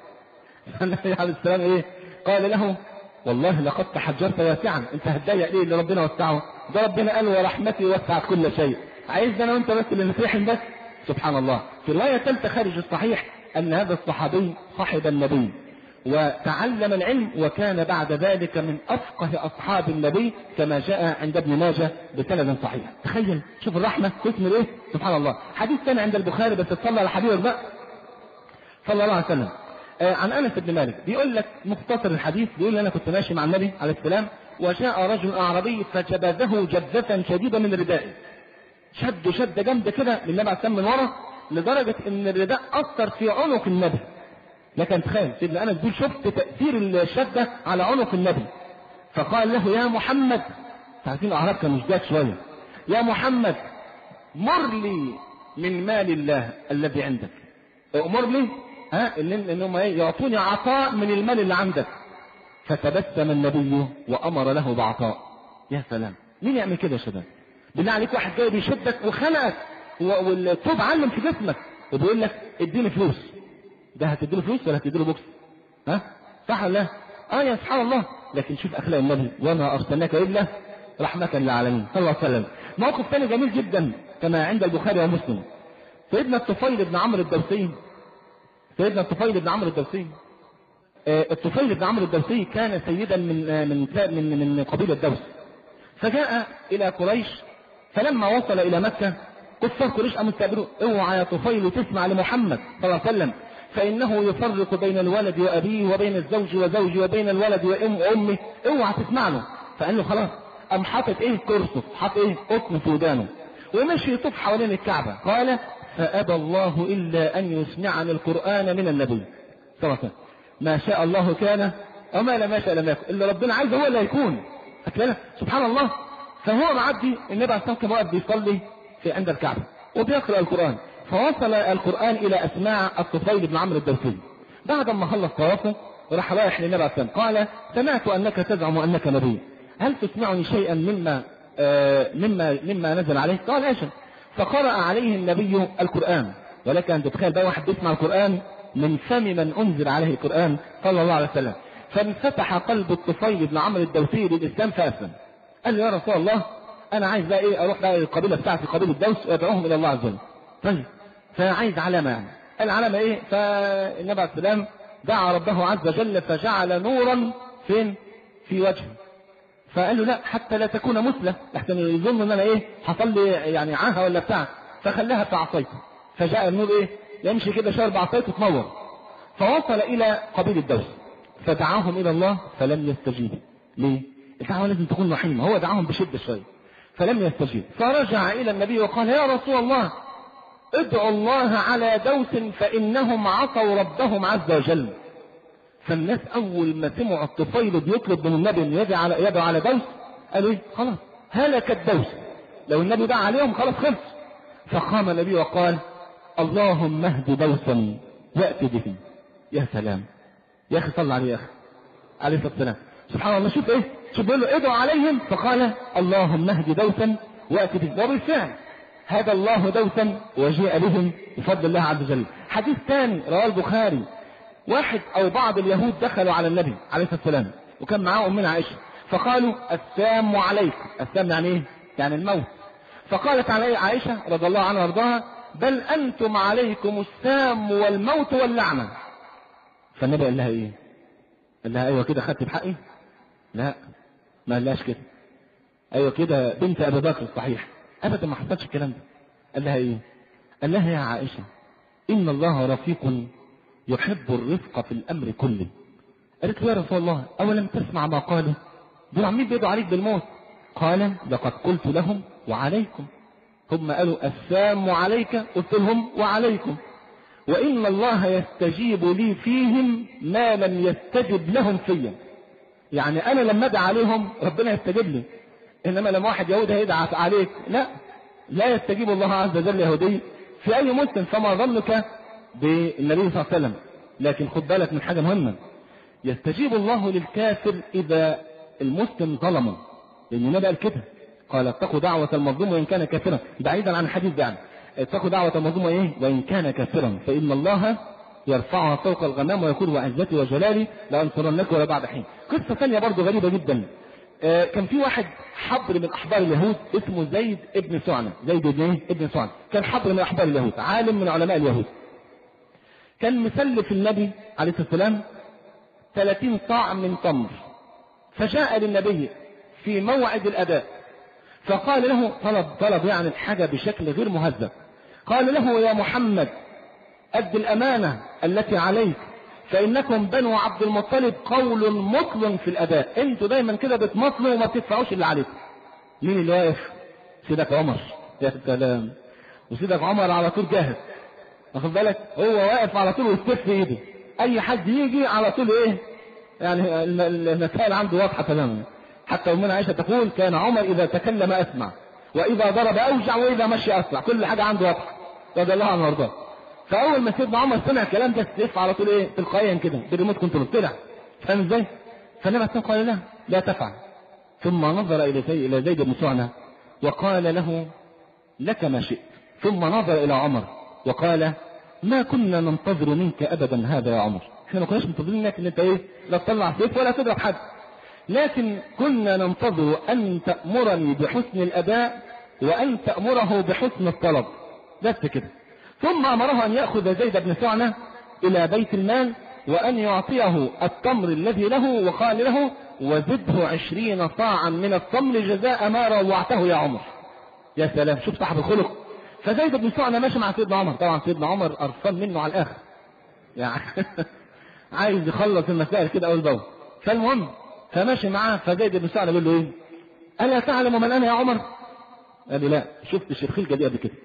Speaker 2: النبي عليه السلام ايه؟ قال له والله لقد تحجرت واسعا، انت هتضايق ليه اللي ربنا وسعه؟ ده ربنا قال ورحمتي وسعت كل شيء، عايز انا وانت بس اللي نترحم بس؟ سبحان الله. في رواية ثالثة خارج الصحيح ان هذا الصحابي صاحب النبي وتعلم العلم وكان بعد ذلك من افقه اصحاب النبي كما جاء عند ابن ماجه بسند صحيح. تخيل شوف الرحمة تثمر ايه؟ سبحان الله. حديث ثاني عند البخاري بس تصلى على حبيبك بقى صلى الله عليه وسلم. آه عن انس بن مالك بيقول لك مختصر الحديث، بيقول انا كنت ماشي مع النبي عليه السلام وجاء رجل اعرابي فجبذه جبذة شديدة من ردائه، شد شد جامد كده للنبي عليه السلام من ورا لدرجة ان الرداء اثر في عنق النبي. لكن تخيل سيدنا انس بيقول شفت تأثير الشدة على عنق النبي. فقال له يا محمد، تعرفين الاعراب كانوا جداد شوية، يا محمد مر لي من مال الله الذي عندك، امر لي ها انهم يعطوني عطاء من المال اللي عندك. فتبسم النبي وامر له بعطاء. يا سلام، مين يعمل كده يا شباب؟ بالله عليك واحد جاي بيشدك وخنقك والطوب علم في جسمك وبيقول لك اديني فلوس، ده هتديله فلوس ولا هتديله بوكس؟ ها صح ولا لا؟ اه يا سبحان الله. لكن شوف اخلاق النبي، وما ارسلناك الا رحمة للعالمين صلى الله عليه وسلم. موقف ثاني جميل جدا كما عند البخاري ومسلم. سيدنا الطفيل بن عمرو الدوسي سيدنا الطفيل بن عمرو الدوسي آه الطفيل بن عمرو الدوسي كان سيدا من آه من من من قبيلة دوس، فجاء الى قريش. فلما وصل الى مكة كفار قريش قاموا يستقبلوه، اوعى يا طفيل تسمع لمحمد صلى الله عليه وسلم فإنه يفرق بين الولد وأبيه وبين الزوج وزوجه وبين الولد وأم وأمه، اوعى تسمع له. فقال له خلاص. قام حاطط ايه كرسف، حاطط ايه قطن في ودانه ومشي يطوف حوالين الكعبة. قال فأبى الله إلا أن يسمعني القرآن من النبي صلى الله عليه وسلم. ما شاء الله كان وما لم يشاء لم يكن، إلا ربنا عايز هو اللي هيكون. سبحان الله. فهو معدي النبي عليه الصلاة والسلام واقف بيصلي في عند الكعبة وبيقرأ القرآن، فوصل القرآن إلى أسماع الطفيل بن عمرو الدوسي. بعد ما خلص طوافه راح رايح للنبي عليه الصلاة والسلام قال سمعت أنك تزعم أنك نبي، هل تسمعني شيئا مما آه مما مما نزل عليه؟ قال ايش؟ فقرأ عليه النبي القرآن. ولك أن تتخيل بقى واحد بيسمع القرآن من فم من أنزل عليه القرآن صلى الله عليه وسلم. فانفتح قلب الطفيل بن عمرو الدوسي للإسلام فأسلم. قال له يا رسول الله أنا عايز بقى إيه أروح بقى القبيلة بتاعتي قبيلة الدوس وأدعوهم إلى الله عز وجل. طيب فعايز علامة يعني. العلامة إيه؟ فالنبي عليه السلام دعا ربه عز وجل فجعل نورا فين؟ في وجهه. فقال له لا حتى لا تكون مثلة لحسن يظن ان انا ايه حصل لي يعني عاهة ولا بتاع، فخلاها بعصايته. فجاء النور ايه يمشي كده شهر بعصايته تنور. فوصل الى قبيل الدوس فدعاهم الى الله فلم يستجيبوا. ليه؟ الدعوة لازم تكون رحيمة. هو دعاهم بشدة شوية فلم يستجيب، فرجع إلى النبي وقال يا رسول الله ادعوا الله على دوس فإنهم عصوا ربهم عز وجل. فالناس أول ما سمعوا الطفيل بيطلب من النبي أن يدعو على, يدعو على دوس قالوا إيه خلاص هلك الدوس، لو النبي دعا عليهم خلاص خلص. فقام النبي وقال اللهم اهد دوسا وأت به. يا سلام يا أخي صلى عليه يا أخي عليه الصلاة والسلام. سبحان الله شوف إيه، شوف بيقول له ادعوا عليهم فقال اللهم اهد دوسا وأت به. وبالفعل هدى الله دوسا وجيء بهم بفضل الله عز وجل. حديث ثاني رواه البخاري، واحد او بعض اليهود دخلوا على النبي عليه الصلاه والسلام وكان معاه امنا عائشه، فقالوا السام عليكم. السام يعني ايه؟ يعني الموت. فقالت عليه عائشه رضي الله عنها وارضاها بل انتم عليكم السام والموت واللعنه. فالنبي قال لها ايه؟ قال لها ايوه كده خدت بحقي؟ لا ما قالهاش كده. ايوه كده بنت ابي بكر الصحيح، ابدا ما حصلش الكلام ده. قال لها ايه؟ قال لها يا عائشه ان الله رفيق يحب الرفق في الامر كله. قالت له يا رسول الله اولم تسمع ما قالوا؟ دول عمالين بيدعوا عليك بالموت. قال لقد قلت لهم وعليكم. هم قالوا السام عليك، قلت لهم وعليكم. وان الله يستجيب لي فيهم ما لم يستجب لهم فيا. يعني انا لما ادعى عليهم ربنا يستجيب لي، انما لما واحد يهودي هيدعى عليك لا لا يستجيب الله عز وجل يهودي في اي مسلم، فما ظنك بالنبي صلى الله عليه وسلم. لكن خد بالك من حاجه مهمه، يستجيب الله للكافر اذا المسلم ظلمه، لان النبي قال كده قال اتقوا دعوه المظلوم وان كان كافرا، بعيدا عن الحديث ده يعني اتقوا دعوه المظلوم ايه وان كان كافرا فان الله يرفعها فوق الغمام ويقول وعزتي وجلالي لانصرنك ولا بعد حين. قصه ثانيه برضه غريبه جدا، آه كان في واحد حبر من احبار اليهود اسمه زيد ابن سعنة. زيد ابن ايه؟ ابن سعنة كان حبر من احبار اليهود، عالم من علماء اليهود. كان مسلف النبي عليه الصلاه والسلام ثلاثين صاع من تمر، فجاء للنبي في موعد الاداء فقال له طلب طلب يعني الحاجه بشكل غير مهذب. قال له يا محمد أد الأمانة التي عليك، فإنكم بنو عبد المطلب قول مطل في الأداء، انتوا دايما كده بتمطلوا وما بتدفعوش اللي عليكم. مين اللي واقف؟ سيدك عمر. يا سلام. وسيدك عمر على طول جاهز، واخد بالك؟ هو واقف على طول والسيف في ايده، اي حد يجي على طول ايه يعني المسائل عنده واضحه تماما. حتى امنا عائشه تقول كان عمر اذا تكلم اسمع واذا ضرب اوجع واذا مشي اسرع، كل حاجه عنده واضحه رضي الله عنه وارضاه. فاول ما سيدنا عمر سمع الكلام ده السيف على طول ايه تلقائيا كده بالريموت كنترول طلع، فاهم ازاي؟ فالنبي عليه قال لا لا تفعل. ثم نظر الى زيد الى زيد بن سعنة وقال له لك ما شئت. ثم نظر الى عمر وقال ما كنا ننتظر منك ابدا هذا يا عمر، احنا ما كناش منتظرين منك ان انت ايه لا تطلع سيف ولا تضرب حد، لكن كنا ننتظر ان تأمرني بحسن الاداء وان تأمره بحسن الطلب بس كده. ثم امره ان يأخذ زيد بن سعنة الى بيت المال وان يعطيه التمر الذي له، وقال له وزده عشرين صاعا من التمر جزاء ما روعته يا عمر. يا سلام، شوف صاحب الخلق. فزيد بن سعنة ماشي مع سيدنا عمر، طبعا سيدنا عمر قرفان منه على الاخر يعني عايز يخلص المسائل كده اول باول. فالمهم فماشي معاه، فزيد بن سعنة بيقول له ايه الا تعلم من انا يا عمر؟ قال له لا شفت الشرخيل دي قبل كده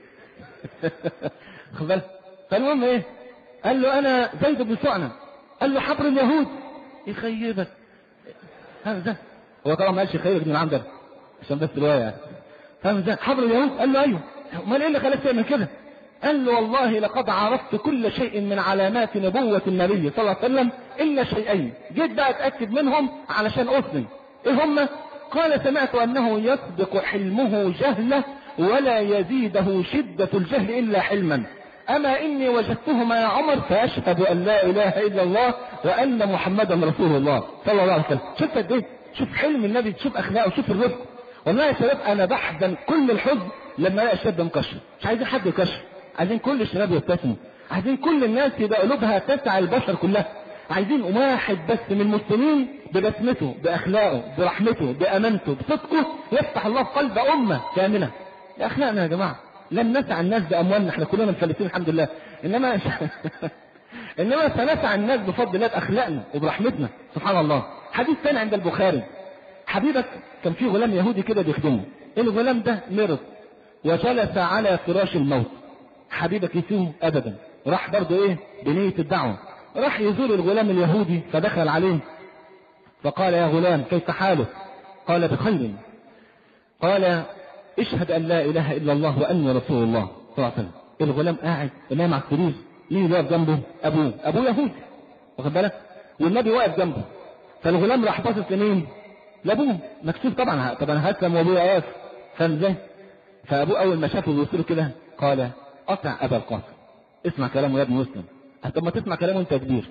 Speaker 2: خد بالك. فالمهم ايه قال له انا زيد بن سعنة. قال له حبر اليهود يخيبك هذا. هو طبعا ما قالش يخيبك من عندك عشان بس روايه يعني، فاهم ازاي؟ حبر اليهود. قال له ايوه. امال ايه اللي خلاك تعمل كده؟ قال له والله لقد عرفت كل شيء من علامات نبوة النبي صلى الله عليه وسلم الا شيئين، جيت بقى اتاكد منهم علشان اسلم. ايه هما؟ قال سمعت انه يسبق حلمه جهله ولا يزيده شدة الجهل الا حلما، اما اني وجدتهما يا عمر فاشهد ان لا اله الا الله وان محمدا رسول الله صلى الله عليه وسلم. شوف قد ايه، شوف حلم النبي، شوف اخلاقه، شوف الرفق. والله يا شباب انا بحزن كل الحزن لما الاقي الشاب مكشر. مش عايزين حد يكشر، عايزين كل الشباب يبتسموا، عايزين كل الناس يبقى قلوبها تسع البشر كلها، عايزين واحد بس من المسلمين ببسمته باخلاقه برحمته بامانته بصدقه يفتح الله في قلب امه كامله. يا اخلاقنا يا جماعه، لن نسع الناس باموالنا، احنا كلنا مفلسين الحمد لله، انما انما سنسع الناس بفضل الله باخلاقنا وبرحمتنا سبحان الله. حديث ثاني عند البخاري، حبيبك كان في غلام يهودي كده بيخدمه، الغلام ده مرض وجلس على فراش الموت، حبيبك يسوه ابدا، راح برضه ايه بنية الدعوة، راح يزور الغلام اليهودي فدخل عليه فقال يا غلام كيف حالك؟ قال بخير. قال اشهد ان لا اله الا الله واني رسول الله صلى الله عليه وسلم. الغلام قاعد نايم على السرير، مين اللي واقف جنبه؟ ابوه، ابوه يهودي واخد بالك، والنبي واقف جنبه، فالغلام راح باصص لمين؟ لابوه، مكسوف طبعا، طب انا هسلم وابويا واقف، فاهم ازاي؟ فابوه اول ما شافه بيبص له كده قال اطع ابا القاسم، اسمع كلامه يا ابن مسلم. طب ما تسمع كلامه انت كبير.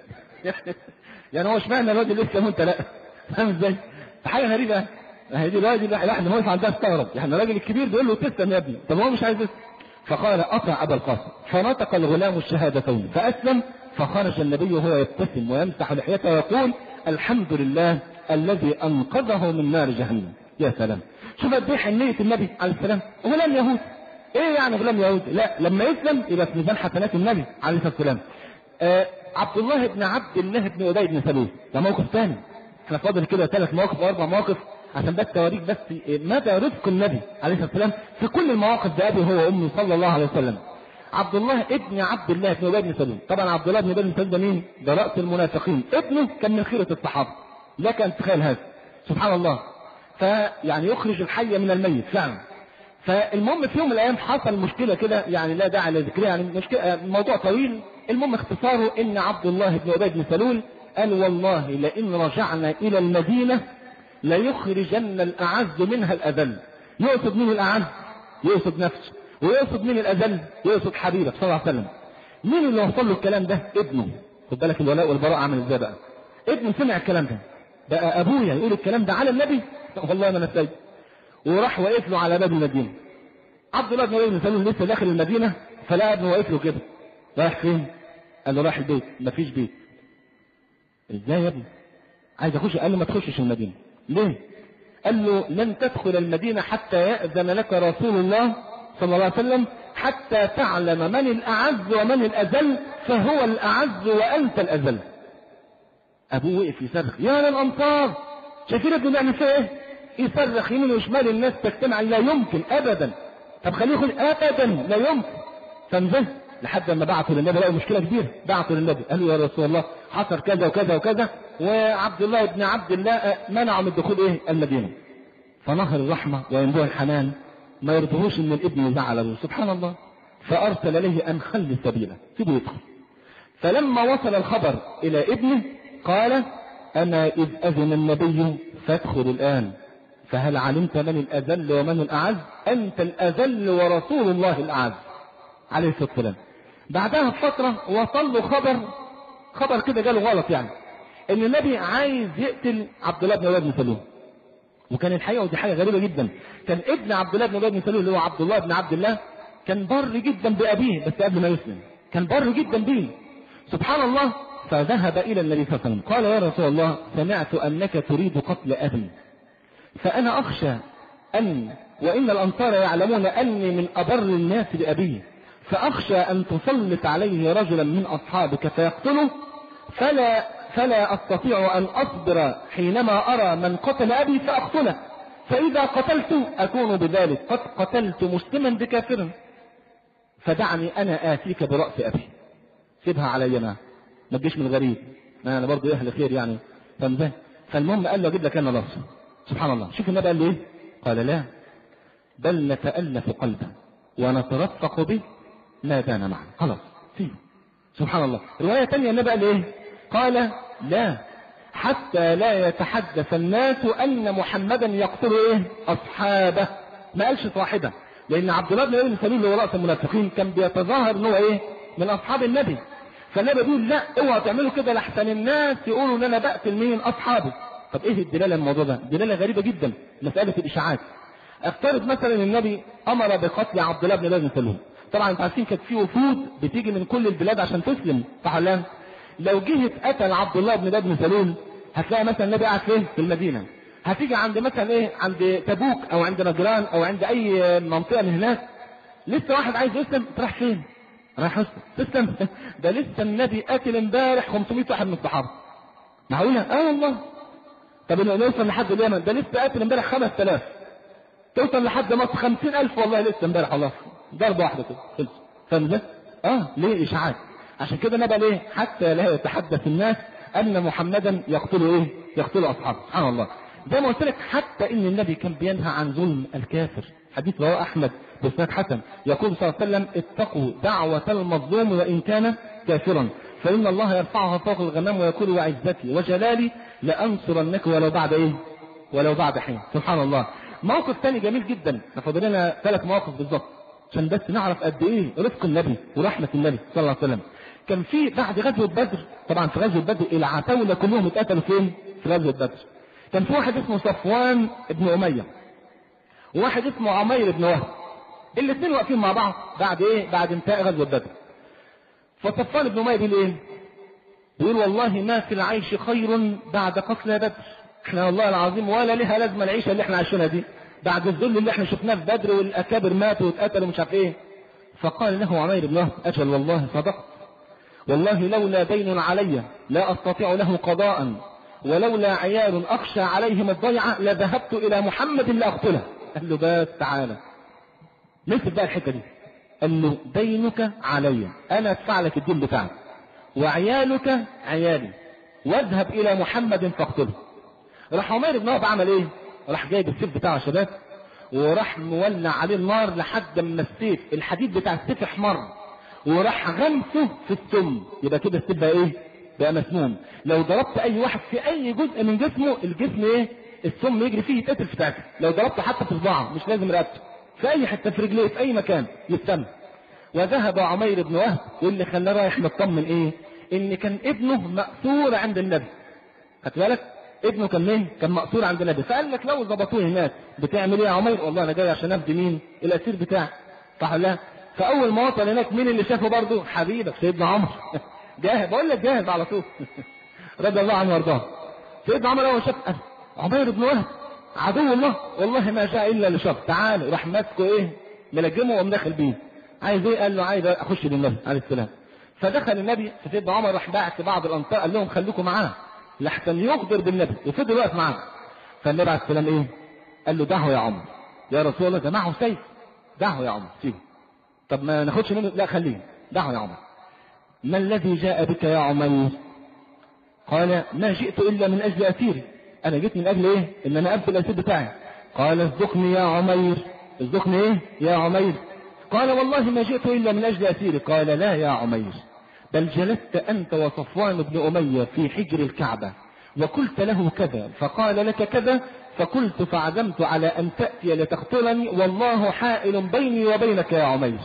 Speaker 2: يعني هو اشمعنى الواد اللي لسه وانت لا؟ فاهم ازاي؟ حاجه غريبه. هي دي الواد اللي الواحد واقف عندها استغرب، يعني الراجل الكبير بيقول له تسلم يا ابني، طب هو مش عايز يسلم. فقال اطع ابا القاسم، فنطق الغلام الشهادتين فاسلم، فخرج النبي وهو يبتسم ويمسح لحيته ويقول الحمد لله الذي انقذه من نار جهنم. يا سلام، شوف قد ايه حنيه النبي عليه السلام. غلام يهودي، ايه يعني غلام يهودي؟ لا، لما يسلم يبقى في ميزان حسنات النبي عليه الصلاه والسلام. آه عبد الله بن عبد الله بن ابي بن سلول، ده موقف ثاني. احنا فاضل كده ثلاث مواقف واربع مواقف عشان بس توريك بس مدى رفق النبي عليه الصلاه والسلام في كل المواقف بأبي هو وامه صلى الله عليه وسلم. عبد الله ابن عبد الله بن ابي بن سلول، طبعا عبد الله بن ابي بن سلول ده مين؟ ده رأس المنافقين، ابنه كان من خيرة الصحابه، لك ان تتخيل هذا، سبحان الله. فيعني يخرج الحي من الميت فعلا. فالمهم في يوم من الايام حصل مشكله كده، يعني لا داعي لذكرها، يعني مشكله موضوع طويل. المهم اختصاره ان عبد الله بن ابي بن سلول قال والله لئن رجعنا الى المدينه ليخرجن الاعز منها الاذل. يقصد مين الاعز؟ يقصد نفسه. ويقصد مين الاذل؟ يقصد حبيبه صلى الله عليه وسلم. مين اللي وصل له الكلام ده؟ ابنه. خد بالك الولاء والبراء عامل ازاي بقى. ابنه سمع الكلام ده، بقى ابويا يقول الكلام ده على النبي؟ والله ما انا سايب. وراح واقف له على باب المدينه. عبد الله بن ابي بن سلول لسه داخل المدينه، فلقى ابنه واقف له كده. رايح فين؟ قال له رايح البيت. مفيش بيت. ازاي يا ابني؟ عايز اخش. قال له ما تخشش المدينه. ليه؟ قال له لن تدخل المدينه حتى يأذن لك رسول الله صلى الله عليه وسلم، حتى تعلم من الاعز ومن الاذل، فهو الاعز وانت الاذل. ابوه وقف يصرخ يا للانصار، شايفين ابنه بيعمل فيها ايه؟ يصرخ يمين وشمال، الناس تجتمع. لا يمكن ابدا. طب خليه يخرج ابدا، لا يمكن. فانزل لحد ما بعثوا للنبي، لقوا مشكله كبيره، بعثوا للنبي قالوا يا رسول الله حصل كذا وكذا وكذا، وعبد الله بن عبد الله منعوا من دخول ايه المدينه. فنهر الرحمه وينبوع الحنان ما يرضوش ان الابن يزعل ابوه، سبحان الله. فارسل اليه ان خلي سبيله، سيبه يدخل. فلما وصل الخبر الى ابنه قال انا اذ اذن النبي فادخل الان، فهل علمت من الاذل ومن الاعز؟ انت الاذل ورسول الله الاعز عليه الصلاه والسلام. بعدها بفتره وصل له خبر خبر كده جاله غلط، يعني ان النبي عايز يقتل عبد الله بن ابي بن سلول. وكان الحقيقه ودي حاجه غريبه جدا، كان ابن عبد الله بن ابي بن سلول اللي هو عبد الله بن عبد الله كان بر جدا بابيه، بس قبل ما يسلم كان بر جدا به سبحان الله. فذهب الى النبي صلى الله عليه وسلم قال يا رسول الله سمعت انك تريد قتل ابي، فانا اخشى ان وان الانصار يعلمون اني من ابر الناس بابيه، فاخشى ان تسلط عليه رجلا من اصحابك فيقتله، فلا فلا استطيع ان اصبر حينما ارى من قتل ابي فاقتله، فاذا قتلت اكون بذلك قد قتلت مسلما بكافر، فدعني انا اتيك براس ابي. سيبها علي انا، ما تجيش من الغريب، انا برضه اهل خير يعني، فاهم؟ فالمهم قال له اجيب لك انا لفظ. سبحان الله. شوف النبي قال له ايه؟ قال لا بل نتالف قلبه ونترفق به لا دان معنا، خلاص سيبه. سبحان الله. روايه ثانيه النبي قال ايه؟ قال لا حتى لا يتحدث الناس ان محمدا يقتل ايه؟ اصحابه. ما قالش صاحبه، لان عبد الله بن ابي بن سلول اللي هو راس المنافقين كان بيتظاهر ان هو ايه؟ من اصحاب النبي. فالنبي بيقول لا اوعوا تعملوا كده لحسن الناس يقولوا ان انا بقتل مين؟ اصحابي. طب ايه الدلاله الموضوع ده؟ دلاله غريبه جدا، مساله الاشاعات. افترض مثلا النبي امر بقتل عبد الله بن ابي بن سلول، طبعا انتوا عارفين كانت في وفود بتيجي من كل البلاد عشان تسلم، صح ولا لا؟ لو جه اتقتل عبد الله بن ابي بن سلول هتلاقي مثلا النبي قاعد فين؟ في المدينه. هتيجي عند مثلا ايه؟ عند تبوك او عند نجران او عند اي منطقه من هناك، لسه واحد عايز يسلم، تروح فين؟ رايح يسلم. تسلم؟ ده لسه النبي قاتل امبارح خمسمائة واحد من الصحابه. معقوله؟ اه والله. طب انه يوصل لحد اليمن، ده لسه قاتل امبارح خمسة آلاف. توصل لحد مصر خمسين ألف والله لسه امبارح والله ضربة واحدة كده خلص. فاهم ده؟ اه ليه اشاعات؟ عشان كده نبقى ليه؟ حتى لا يتحدث الناس ان محمدا يقتل ايه؟ يقتل اصحابه. سبحان الله. زي ما قلت لك حتى ان النبي كان بينهى عن ظلم الكافر. حديث رواه احمد بسند حسن يقول صلى الله عليه وسلم: اتقوا دعوة المظلوم وان كان كافرا فان الله يرفعها فوق الغمام ويقول: وعزتي وجلالي لانصرنك ولو بعد ايه؟ ولو بعد حين. سبحان الله. موقف ثاني جميل جدا، فاضل لنا ثلاث مواقف بالظبط عشان بس نعرف قد ايه رفق النبي ورحمة النبي صلى الله عليه وسلم. كان في بعد غزوة بدر، طبعا في غزوة بدر العتاولة كلهم اتقتلوا فين؟ في غزوة بدر. كان في واحد اسمه صفوان ابن أمية وواحد اسمه عمير بن وهب، الاثنين واقفين مع بعض بعد ايه؟ بعد انتهاء غزوة بدر. فصفوان ابن أمية بيقول ايه؟ بيقول: والله ما في العيش خير بعد قتل بدر. احنا والله العظيم ولا لها لازمة العيشة اللي احنا عايشينها دي بعد الذل اللي احنا شفناه في بدر والاكابر ماتوا واتقتلوا مش عارف ايه. فقال له عمير بن وهب: اجل والله صدقت، والله لولا دين علي لا استطيع له قضاء ولولا عيال اخشى عليهم الضيعة لذهبت الى محمد لاقتله. قال له: بس تعالى نسب بقى الحته دي. قال له: دينك علي، انا ادفع لك الدين بتاعك، وعيالك عيالي، واذهب الى محمد فاقتله. راح عمير بن وهب عمل ايه؟ راح جايب السيف بتاعه يا شباب وراح مولع عليه النار لحد ما السيف الحديد بتاع السيف احمر، وراح غمسه في السم. يبقى كده السيف بقى ايه؟ بقى مسموم. لو ضربت اي واحد في اي جزء من جسمه الجسم ايه؟ السم يجري فيه يتقتل في ساعتها. لو ضربته حتى في صباعه مش لازم رقبته، في اي حته في رجليه في اي مكان يتسمى. وذهب عمير بن وهب، واللي خلاه رايح مطمن ايه؟ ان كان ابنه مأسور عند النبي. خدت بالك؟ ابنه كان مين؟ كان مأسور عند النبي. فقال لك لو ظبطوه هناك بتعمل ايه يا عمير؟ والله انا جاي عشان افدي مين؟ الاسير بتاعي. صح ولا لا؟ فاول ما وصل هناك مين اللي شافه برضه؟ حبيبك سيدنا عمر. جاهز، بقول لك جاهز على طول. رضي الله عنه وارضاه. سيدنا عمر اول شاف عمير بن وهب عدو الله والله ما جاء الا لشر، تعال. راح ماسكه ايه؟ ملجمه وقام داخل بيه. عايز ايه؟ قال له: عايز اخش للنبي عليه السلام. فدخل النبي، سيدنا عمر راح باعت لبعض الانصار قال لهم: خليكم معاه لحسن يغدر بالنبي، وفضل واقف معاه. فالنبي عليه السلام ايه؟ قال له: دعه يا عمر. يا رسول الله ده معه سيف، دعه يا عمر سيبه. طب ما ناخدش منه؟ لا خليه، دعه يا عمر. ما الذي جاء بك يا عمير؟ قال: ما جئت الا من اجل اسيري، انا جيت من اجل ايه؟ ان انا ابدل الاسير بتاعي. قال: اصدقني يا عمير. اصدقني ايه يا عمير؟ قال: والله ما جئت الا من اجل اسيري. قال: لا يا عمير، بل جلست أنت وصفوان بن أمية في حجر الكعبة وقلت له كذا فقال لك كذا، فقلت فعزمت على أن تأتي لتقتلني والله حائل بيني وبينك يا عمير.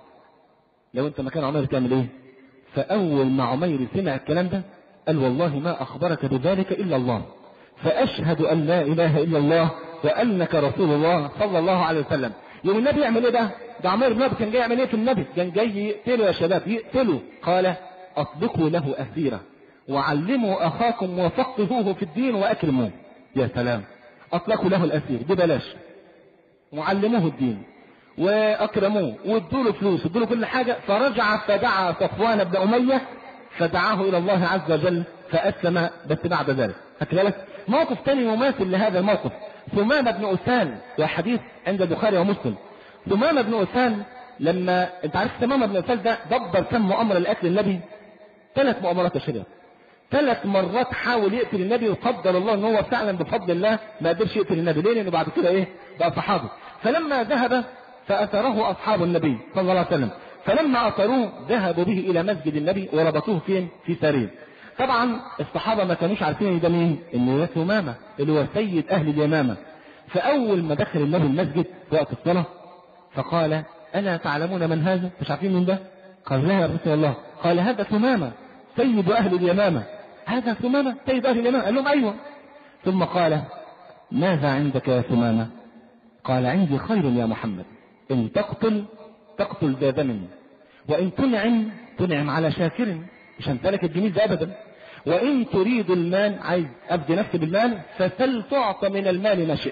Speaker 2: لو أنت مكان عمير تعمل إيه؟ فأول ما عمير سمع الكلام ده قال: والله ما أخبرك بذلك إلا الله، فأشهد أن لا إله إلا الله وأنك رسول الله صلى الله عليه وسلم. يوم النبي يعمل إيه ده؟ ده عمير بن كان جاي يعمل ايه في النبي؟ كان جاي يقتله يا شباب، يقتله. قال: اطلقوا له اسيره وعلموا اخاكم وفقهوه في الدين واكرموه. يا سلام، اطلقوا له الاسير ببلاش وعلموه الدين واكرموه وادوا له فلوس وادوا له كل حاجه. فرجع فدعا صفوان بن اميه فدعاه الى الله عز وجل فاسلم بس بعد ذلك. خدت بالك؟ موقف ثاني مماثل لهذا الموقف، ثمامه بن اسال، وحديث عند البخاري ومسلم. ثمامة بن أسال لما انت عارف ثمامة بن أسال ده دبر كم مؤامرة لقتل النبي؟ ثلاث مؤامرات يا شباب. ثلاث مرات حاول يقتل النبي وقدر الله ان هو فعلا بفضل الله ما قدرش يقتل النبي. ليه؟ لانه بعد كده ايه؟ بقى صحابه. فلما ذهب فأثره أصحاب النبي صلى الله عليه وسلم، فلما أثروه ذهبوا به إلى مسجد النبي وربطوه فين؟ في سرير. طبعا الصحابة ما كانوش عارفين ان ده مين؟ انه هو ثمامة اللي هو سيد أهل اليمامة. فأول ما دخل النبي المسجد وقت الصلاة فقال: ألا تعلمون من هذا؟ مش عارفين من ده؟ قال: لا يا رسول الله. قال: هذا ثمامة سيد أهل اليمامة. هذا ثمامة سيد أهل اليمامة؟ قال لهم: أيوة. ثم قال: ماذا عندك يا ثمامة؟ قال: عندي خير يا محمد، إن تقتل تقتل ذا دم، وإن تنعم تنعم على شاكر، مش هنسلك الجميل ده أبدا، وإن تريد المال، عايز أبدي نفسي بالمال، فسل تعطى من المال ما شئت.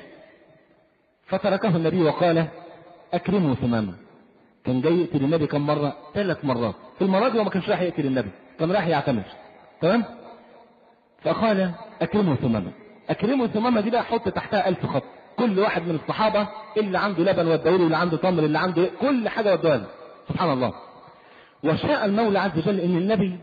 Speaker 2: فتركه النبي وقال: أكرموا ثمامة. كان جاي يقتل النبي كم مرة؟ ثلاث مرات. في المرة دي هو ما كانش راح يقتل النبي، كان راح يعتمر. تمام؟ فقال: أكرموا ثمامة. أكرموا ثمامة دي بقى حط تحتها ألف خط، كل واحد من الصحابة اللي عنده لبن وداه له، اللي عنده تمر، اللي عنده كل حاجة وداه له. سبحان الله. وشاء المولى عز وجل ان النبي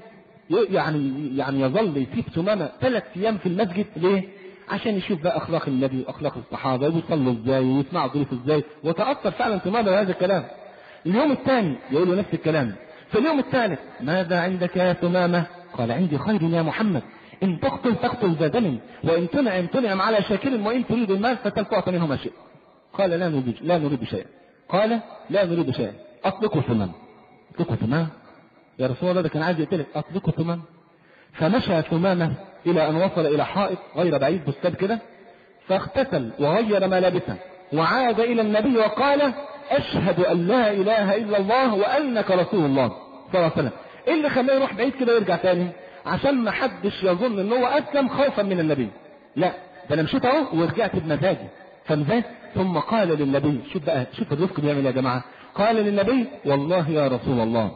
Speaker 2: يعني يعني يظل يسيب ثمامة ثلاث ايام في المسجد. ليه؟ عشان يشوف بقى اخلاق النبي واخلاق الصحابة ويصلوا ازاي ويسمعوا ضيوف ازاي، وتأثر فعلا ثمامة بهذا الكلام. اليوم الثاني يقول له نفس الكلام. في اليوم الثالث ماذا عندك يا ثمامة؟ قال عندي خير يا محمد، ان تقتل تقتل ذا دم، وان تنعم تنعم على شاكر، وان تريد المال فتلقط منه ما شئت. قال لا نريد لا نريد شيئا. قال لا نريد شيئا. اطلقوا ثمامة. اطلقوا ثمامة يا رسول الله، ده كان عايز يقتلك. اطلقوا ثمامة. فمشى ثمامة الى ان وصل الى حائط غير بعيد بستان كده، فاغتسل وغير ملابسه وعاد الى النبي وقال اشهد ان لا اله الا الله وانك رسول الله صلى الله عليه وسلم. ايه اللي خلاه يروح بعيد كده ويرجع تاني؟ عشان ما حدش يظن ان هو اسلم خوفا من النبي. لا، ده انا مشيت اهو ورجعت بمزاجي. فمزاج. ثم قال للنبي، شوف بقى، شوف الرفق بيعمل يا جماعه. قال للنبي والله يا رسول الله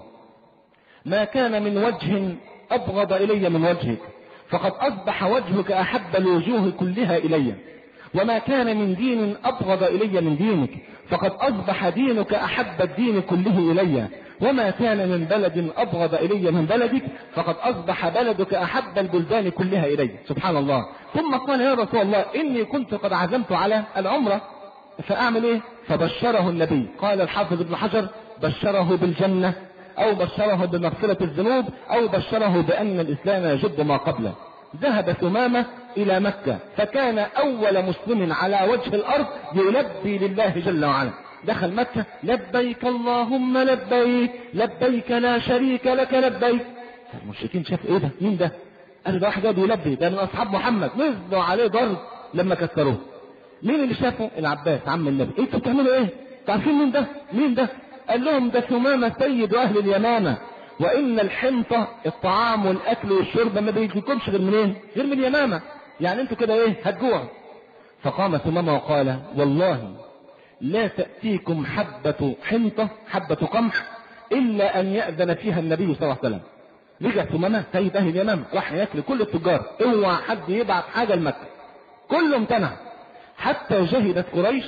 Speaker 2: ما كان من وجه ابغض الي من وجهك، فقد اصبح وجهك احب الوجوه كلها الي، وما كان من دين ابغض الي من دينك، فقد اصبح دينك احب الدين كله الي، وما كان من بلد ابغض الي من بلدك، فقد اصبح بلدك احب البلدان كلها الي. سبحان الله. ثم قال يا رسول الله اني كنت قد عزمت على العمرة فاعمل ايه؟ فبشره النبي. قال الحافظ ابن حجر بشره بالجنة، او بشره بمغفرة الذنوب، او بشره بان الاسلام يجد ما قبله. ذهب ثمامة الى مكة فكان اول مسلم على وجه الارض يلبي لله جل وعلا. دخل مكة لبيك اللهم لبيك لبيك لا شريك لك لبيك. المشركين شاف ايه ده؟ مين ده؟ قال ده واحد قاعد يلبي، ده من اصحاب محمد، نزلوا عليه ضرب لما كسروه. مين اللي شافه؟ العباس عم النبي. انتوا بتعملوا ايه؟ تعرفين مين ده؟ مين ده؟ قال لهم ده ثمامة سيد اهل اليمامة، وان الحنطة الطعام والاكل والشرب ما بيجيكمش غير منين؟ غير من اليمامة، يعني انتوا كده ايه؟ هتجوعوا. فقام ثمامة وقال والله لا تأتيكم حبة حنطة حبة قمح الا ان يأذن فيها النبي صلى الله عليه وسلم. رجع ثمامة سيد اهل اليمامة راح ياكل كل التجار، اوعى حد يبعت حاجة لمكة، كله امتنع. حتى جهدت قريش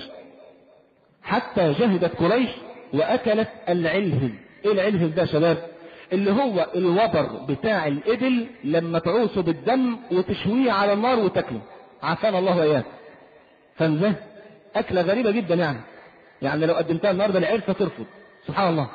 Speaker 2: حتى جهدت قريش واكلت العلهل. ايه العلهل ده يا شباب؟ اللي هو الوبر بتاع الابل لما تعوصه بالدم وتشويه على النار وتاكله، عافانا الله واياك. فانزه اكله غريبه جدا، يعني يعني لو قدمتها النهارده العرسه ترفض. سبحان الله.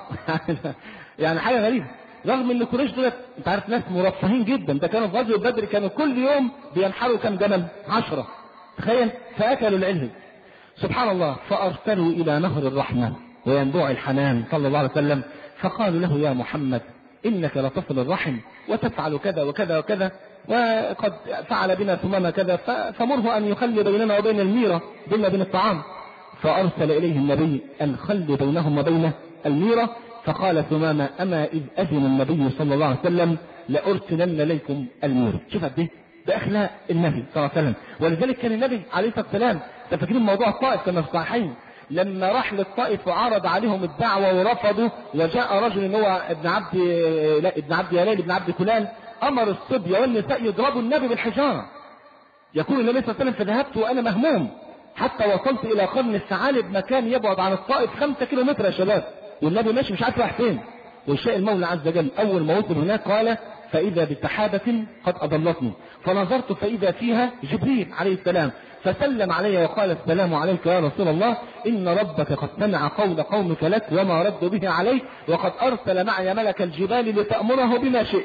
Speaker 2: يعني حاجه غريبه، رغم ان قريش دولت انت عارف ناس مرفهين جدا. ده كانوا في غزوه بدر كانوا كل يوم بينحروا كم جمل؟ عشرة. تخيل. فاكلوا العلهل. سبحان الله. فارسلوا الى نهر الرحمه وينبوع الحنان صلى الله عليه وسلم، فقالوا له يا محمد انك لتصل الرحم وتفعل كذا وكذا وكذا، وقد فعل بنا ثمامة كذا، فمره ان يخلي بيننا وبين الميرة، بيننا وبين الطعام. فارسل اليه النبي ان خلي بينهم وبين الميرة. فقال ثمامة اما اذ اذن النبي صلى الله عليه وسلم لارسلن اليكم الميرة. شوف قد ايه ده اخلاق النبي صلى الله عليه وسلم. ولذلك كان النبي عليه الصلاه والسلام، انت فاكرين موضوع الطائف كما في الصحيحين، لما راح للطائف وعرض عليهم الدعوة ورفضوا، وجاء رجل هو ابن عبد لا ابن عبد يلال ابن عبد كلان، امر الصبية والنساء يضربوا النبي بالحجارة. يقول النبي صلى الله عليه وسلم فذهبت وانا مهموم حتى وصلت الى قرن الثعالب، مكان يبعد عن الطائف خمسة كيلو متر يا شباب، والنبي ماشي مش عارف رايح فين. وشاء المولى عز وجل اول ما وصل هناك قال فاذا بسحابة قد اضلتني، فنظرت فاذا فيها جبريل عليه السلام، فسلم علي وقال السلام عليك يا رسول الله، ان ربك قد سمع قول قومك لك وما ردوا به عليك، وقد ارسل معي ملك الجبال لتأمره بما شئت.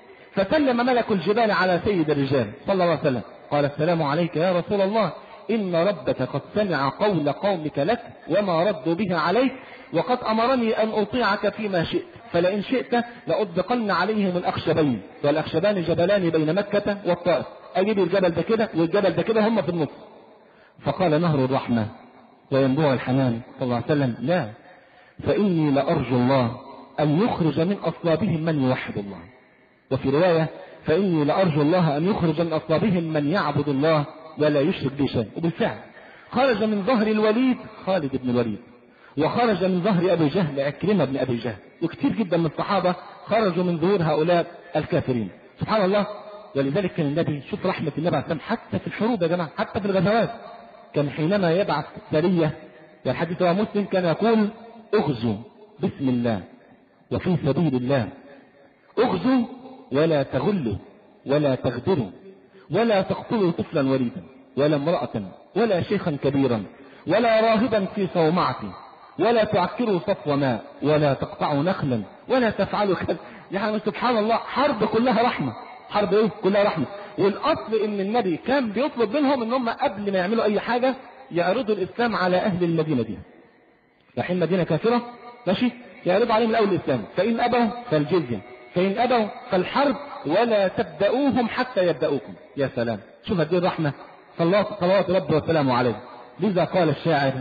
Speaker 2: فسلم ملك الجبال على سيد الرجال صلى الله عليه وسلم، قال السلام عليك يا رسول الله، ان ربك قد سمع قول قومك لك وما ردوا به عليك، وقد امرني ان اطيعك فيما شئت، فلئن شئت لأطبقن عليهم الأخشبين، والأخشبان جبلان بين مكة والطائف، أجيب الجبل ده كده والجبل ده كده هم في النص. فقال نهر الرحمة وينبوع الحنان صلى الله عليه وسلم لا، فإني لأرجو الله أن يخرج من أصلابهم من يوحد الله، وفي رواية فإني لأرجو الله أن يخرج من أصلابهم من يعبد الله ولا يشرك به شيء. وبالفعل خرج من ظهر الوليد خالد بن الوليد، وخرج من ظهر أبي جهل عكرمة بن أبي جهل، وكثير جدا من الصحابة خرجوا من ظهور هؤلاء الكافرين. سبحان الله. ولذلك كان النبي، شوف رحمة النبي عليه السلام حتى في الحروب يا جماعة، حتى في الغزوات، كان حينما يبعث سرية، يعني حديث رواه مسلم، كان يقول اغزوا بسم الله وفي سبيل الله، اغزوا ولا تغلوا ولا تغدروا ولا تقتلوا طفلا وليدا ولا امرأة ولا شيخا كبيرا ولا راهبا في صومعة ولا تعكروا صفو ماء ولا تقطعوا نخلا ولا تفعلوا كذا. يعني سبحان الله، حرب كلها رحمة، حرب ايه كلها رحمة. والاصل ان النبي كان بيطلب منهم ان هم قبل ما يعملوا اي حاجة يعرضوا الاسلام على اهل المدينة دي. رايحين مدينة كافرة ماشي، يعرضوا عليهم الاول الاسلام، فان ابوا فالجزية، فان ابوا فالحرب، ولا تبدأوهم حتى يبدأوكم. يا سلام، شوف هذه الرحمة، صلوات ربي وسلامه عليه. لذا قال الشاعر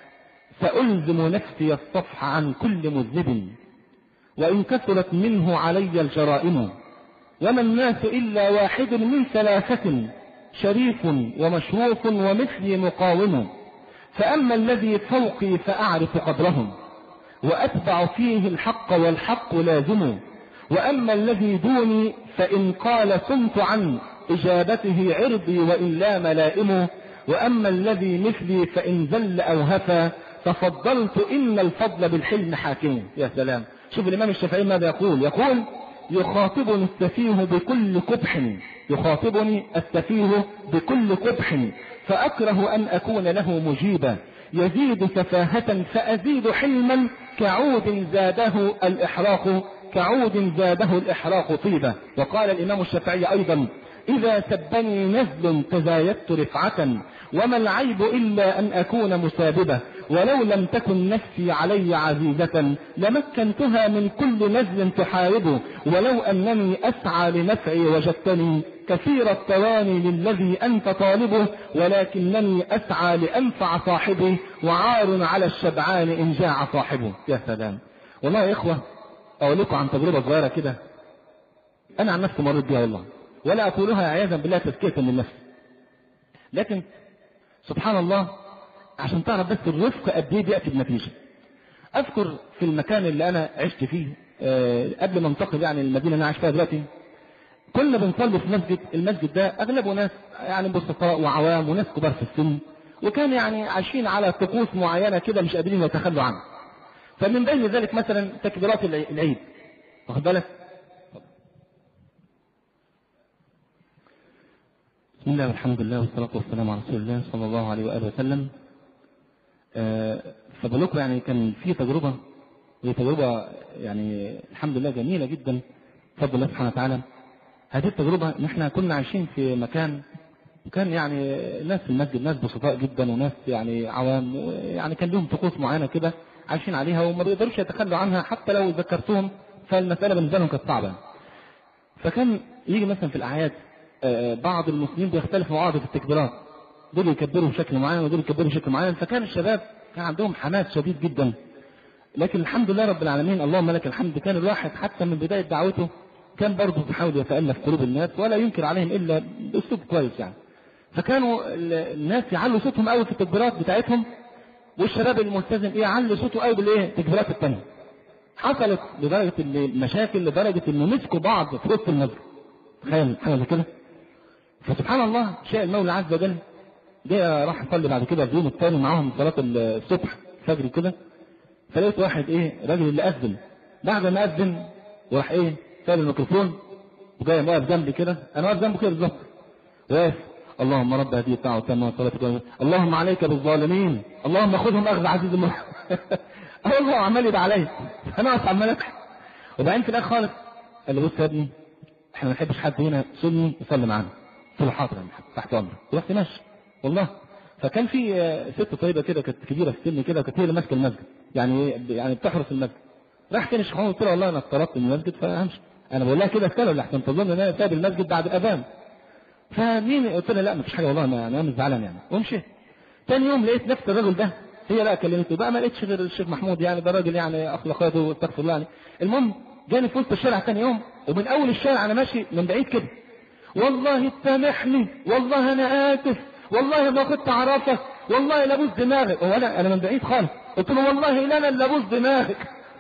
Speaker 2: سألزم نفسي الصفح عن كل مذنب وإن كثرت منه علي الجرائم، وما الناس إلا واحد من ثلاثة شريف ومشروف ومثلي مقاوم، فأما الذي فوقي فأعرف قدرهم وأتبع فيه الحق والحق لازم، وأما الذي دوني فإن قال صمت عن إجابته عرضي وإن لا ملائم، وأما الذي مثلي فإن زل أو هفى تفضلت إن الفضل بالحلم حاكم. يا سلام، شوف الإمام الشافعي ماذا يقول، يقول يخاطبني السفيه بكل قبح، يخاطبني السفيه بكل قبح فأكره أن أكون له مجيبا، يزيد سفاهة فأزيد حلما كعود زاده الإحراق كعود زاده الإحراق طيبة. وقال الإمام الشافعي أيضا إذا سبني نزل تزايدت رفعة وما العيب إلا أن أكون مساببة، ولو لم تكن نفسي علي عزيزة لمكنتها من كل نزل تحارب، ولو أنني أسعى لنفعي وجدتني كثير التواني للذي أنت طالبه، ولكنني أسعى لأنفع صاحبي وعار على الشبعان إن جاع صاحبه. يا سلام، والله يا إخوة أقول لكم عن تجربة صغيرة كده أنا عن نفسي مريت بها والله، ولا أقولها عياذا بالله تزكية من نفسي، لكن سبحان الله عشان تعرف بس الرفق قد ايه بيأتي بنتيجة. أذكر في المكان اللي أنا عشت فيه أه قبل ما انتقل يعني المدينة اللي أنا عايش فيها دلوقتي، كنا بنصلي في مسجد، المسجد ده أغلبه ناس يعني بسطاء وعوام وناس كبار في السن، وكان يعني عايشين على طقوس معينة كده مش قادرين يتخلوا عنها. فمن بين ذلك مثلا تكبيرات العيد، واخد بالك؟ بسم الله والحمد لله والصلاة والسلام على رسول الله صلى الله عليه وآله وسلم. أه فبلوكوا يعني كان في تجربة، وهي تجربة يعني الحمد لله جميلة جدا بفضل الله سبحانه وتعالى. هذه التجربة ان احنا كنا عايشين في مكان، وكان يعني ناس في المسجد ناس بسطاء جدا وناس يعني عوام، يعني كان لهم طقوس معينة كده عايشين عليها وما بيقدروش يتخلوا عنها، حتى لو ذكرتهم فالمسألة بالنسبة لهم كانت صعبة. فكان يجي مثلا في الأعياد بعض المسلمين بيختلفوا مع بعض في التكبيرات، دول يكبروا بشكل معين ودول يكبروا بشكل معين، فكان الشباب كان عندهم حماس شديد جدا. لكن الحمد لله رب العالمين، اللهم لك الحمد، كان الواحد حتى من بداية دعوته كان برضه بيحاول يتألف قلوب الناس ولا ينكر عليهم إلا بأسلوب كويس يعني. فكانوا الناس يعلوا صوتهم قوي في التكبيرات بتاعتهم، والشباب الملتزم ايه يعلوا صوته قوي بالايه التكبيرات الثانيه. حصلت لدرجة المشاكل لدرجة انه مسكوا بعض في وسط المسجد، تخيل حاجة زي كده. فسبحان الله شاء المولى عز وجل، جاء راح يصلي بعد كده اليوم الثاني معاهم صلاة الصبح فجر كده، فلقيت واحد ايه راجل اللي أذن، بعد ما أذن وراح ايه ساب الميكروفون وجاي واقف جنبي كده، انا واقف جنبه كده بالظبط، واقف اللهم رب هذه الدعوة والتامة والصلاة والسلام، اللهم عليك بالظالمين، اللهم خذهم أخذ عزيز الملك. الله عمال يدعي عليا، انا واقف عمال اضحك. وبعدين في الاخر خالص قال لي بص يا ابني احنا ما نحبش حد هنا سني يصلي معانا. قلت له حاضر تحت امرك، ورحت ماشي والله. فكان في ست طيبه كده كانت كبيره في السن كده، كانت هي اللي ماسكه المسجد، يعني يعني بتحرس المسجد. راح كان الشيخ قلت له والله انا اضطربت من المسجد فهمشي، انا بقول لها كده استنى لحسن تظن ان انا سايب المسجد بعد الاذان. فمين قلت لها لا مفيش حاجه والله انا انا مش زعلان يعني، ومشيت. ثاني يوم لقيت نفس الراجل ده، هي لا كلمته بقى، ما لقيتش غير الشيخ محمود، يعني ده راجل يعني اخلاقاته واستغفر الله يعني. المهم جاني في وسط الشارع ثاني يوم، ومن اول الشارع انا ماشي من بعيد كده، والله تسامحني، والله انا اسف، والله ما كنت اعرفك، والله لابوس دماغك. وانا انا من بعيد خالص قلت له والله لا انا اللي لابوس دماغك.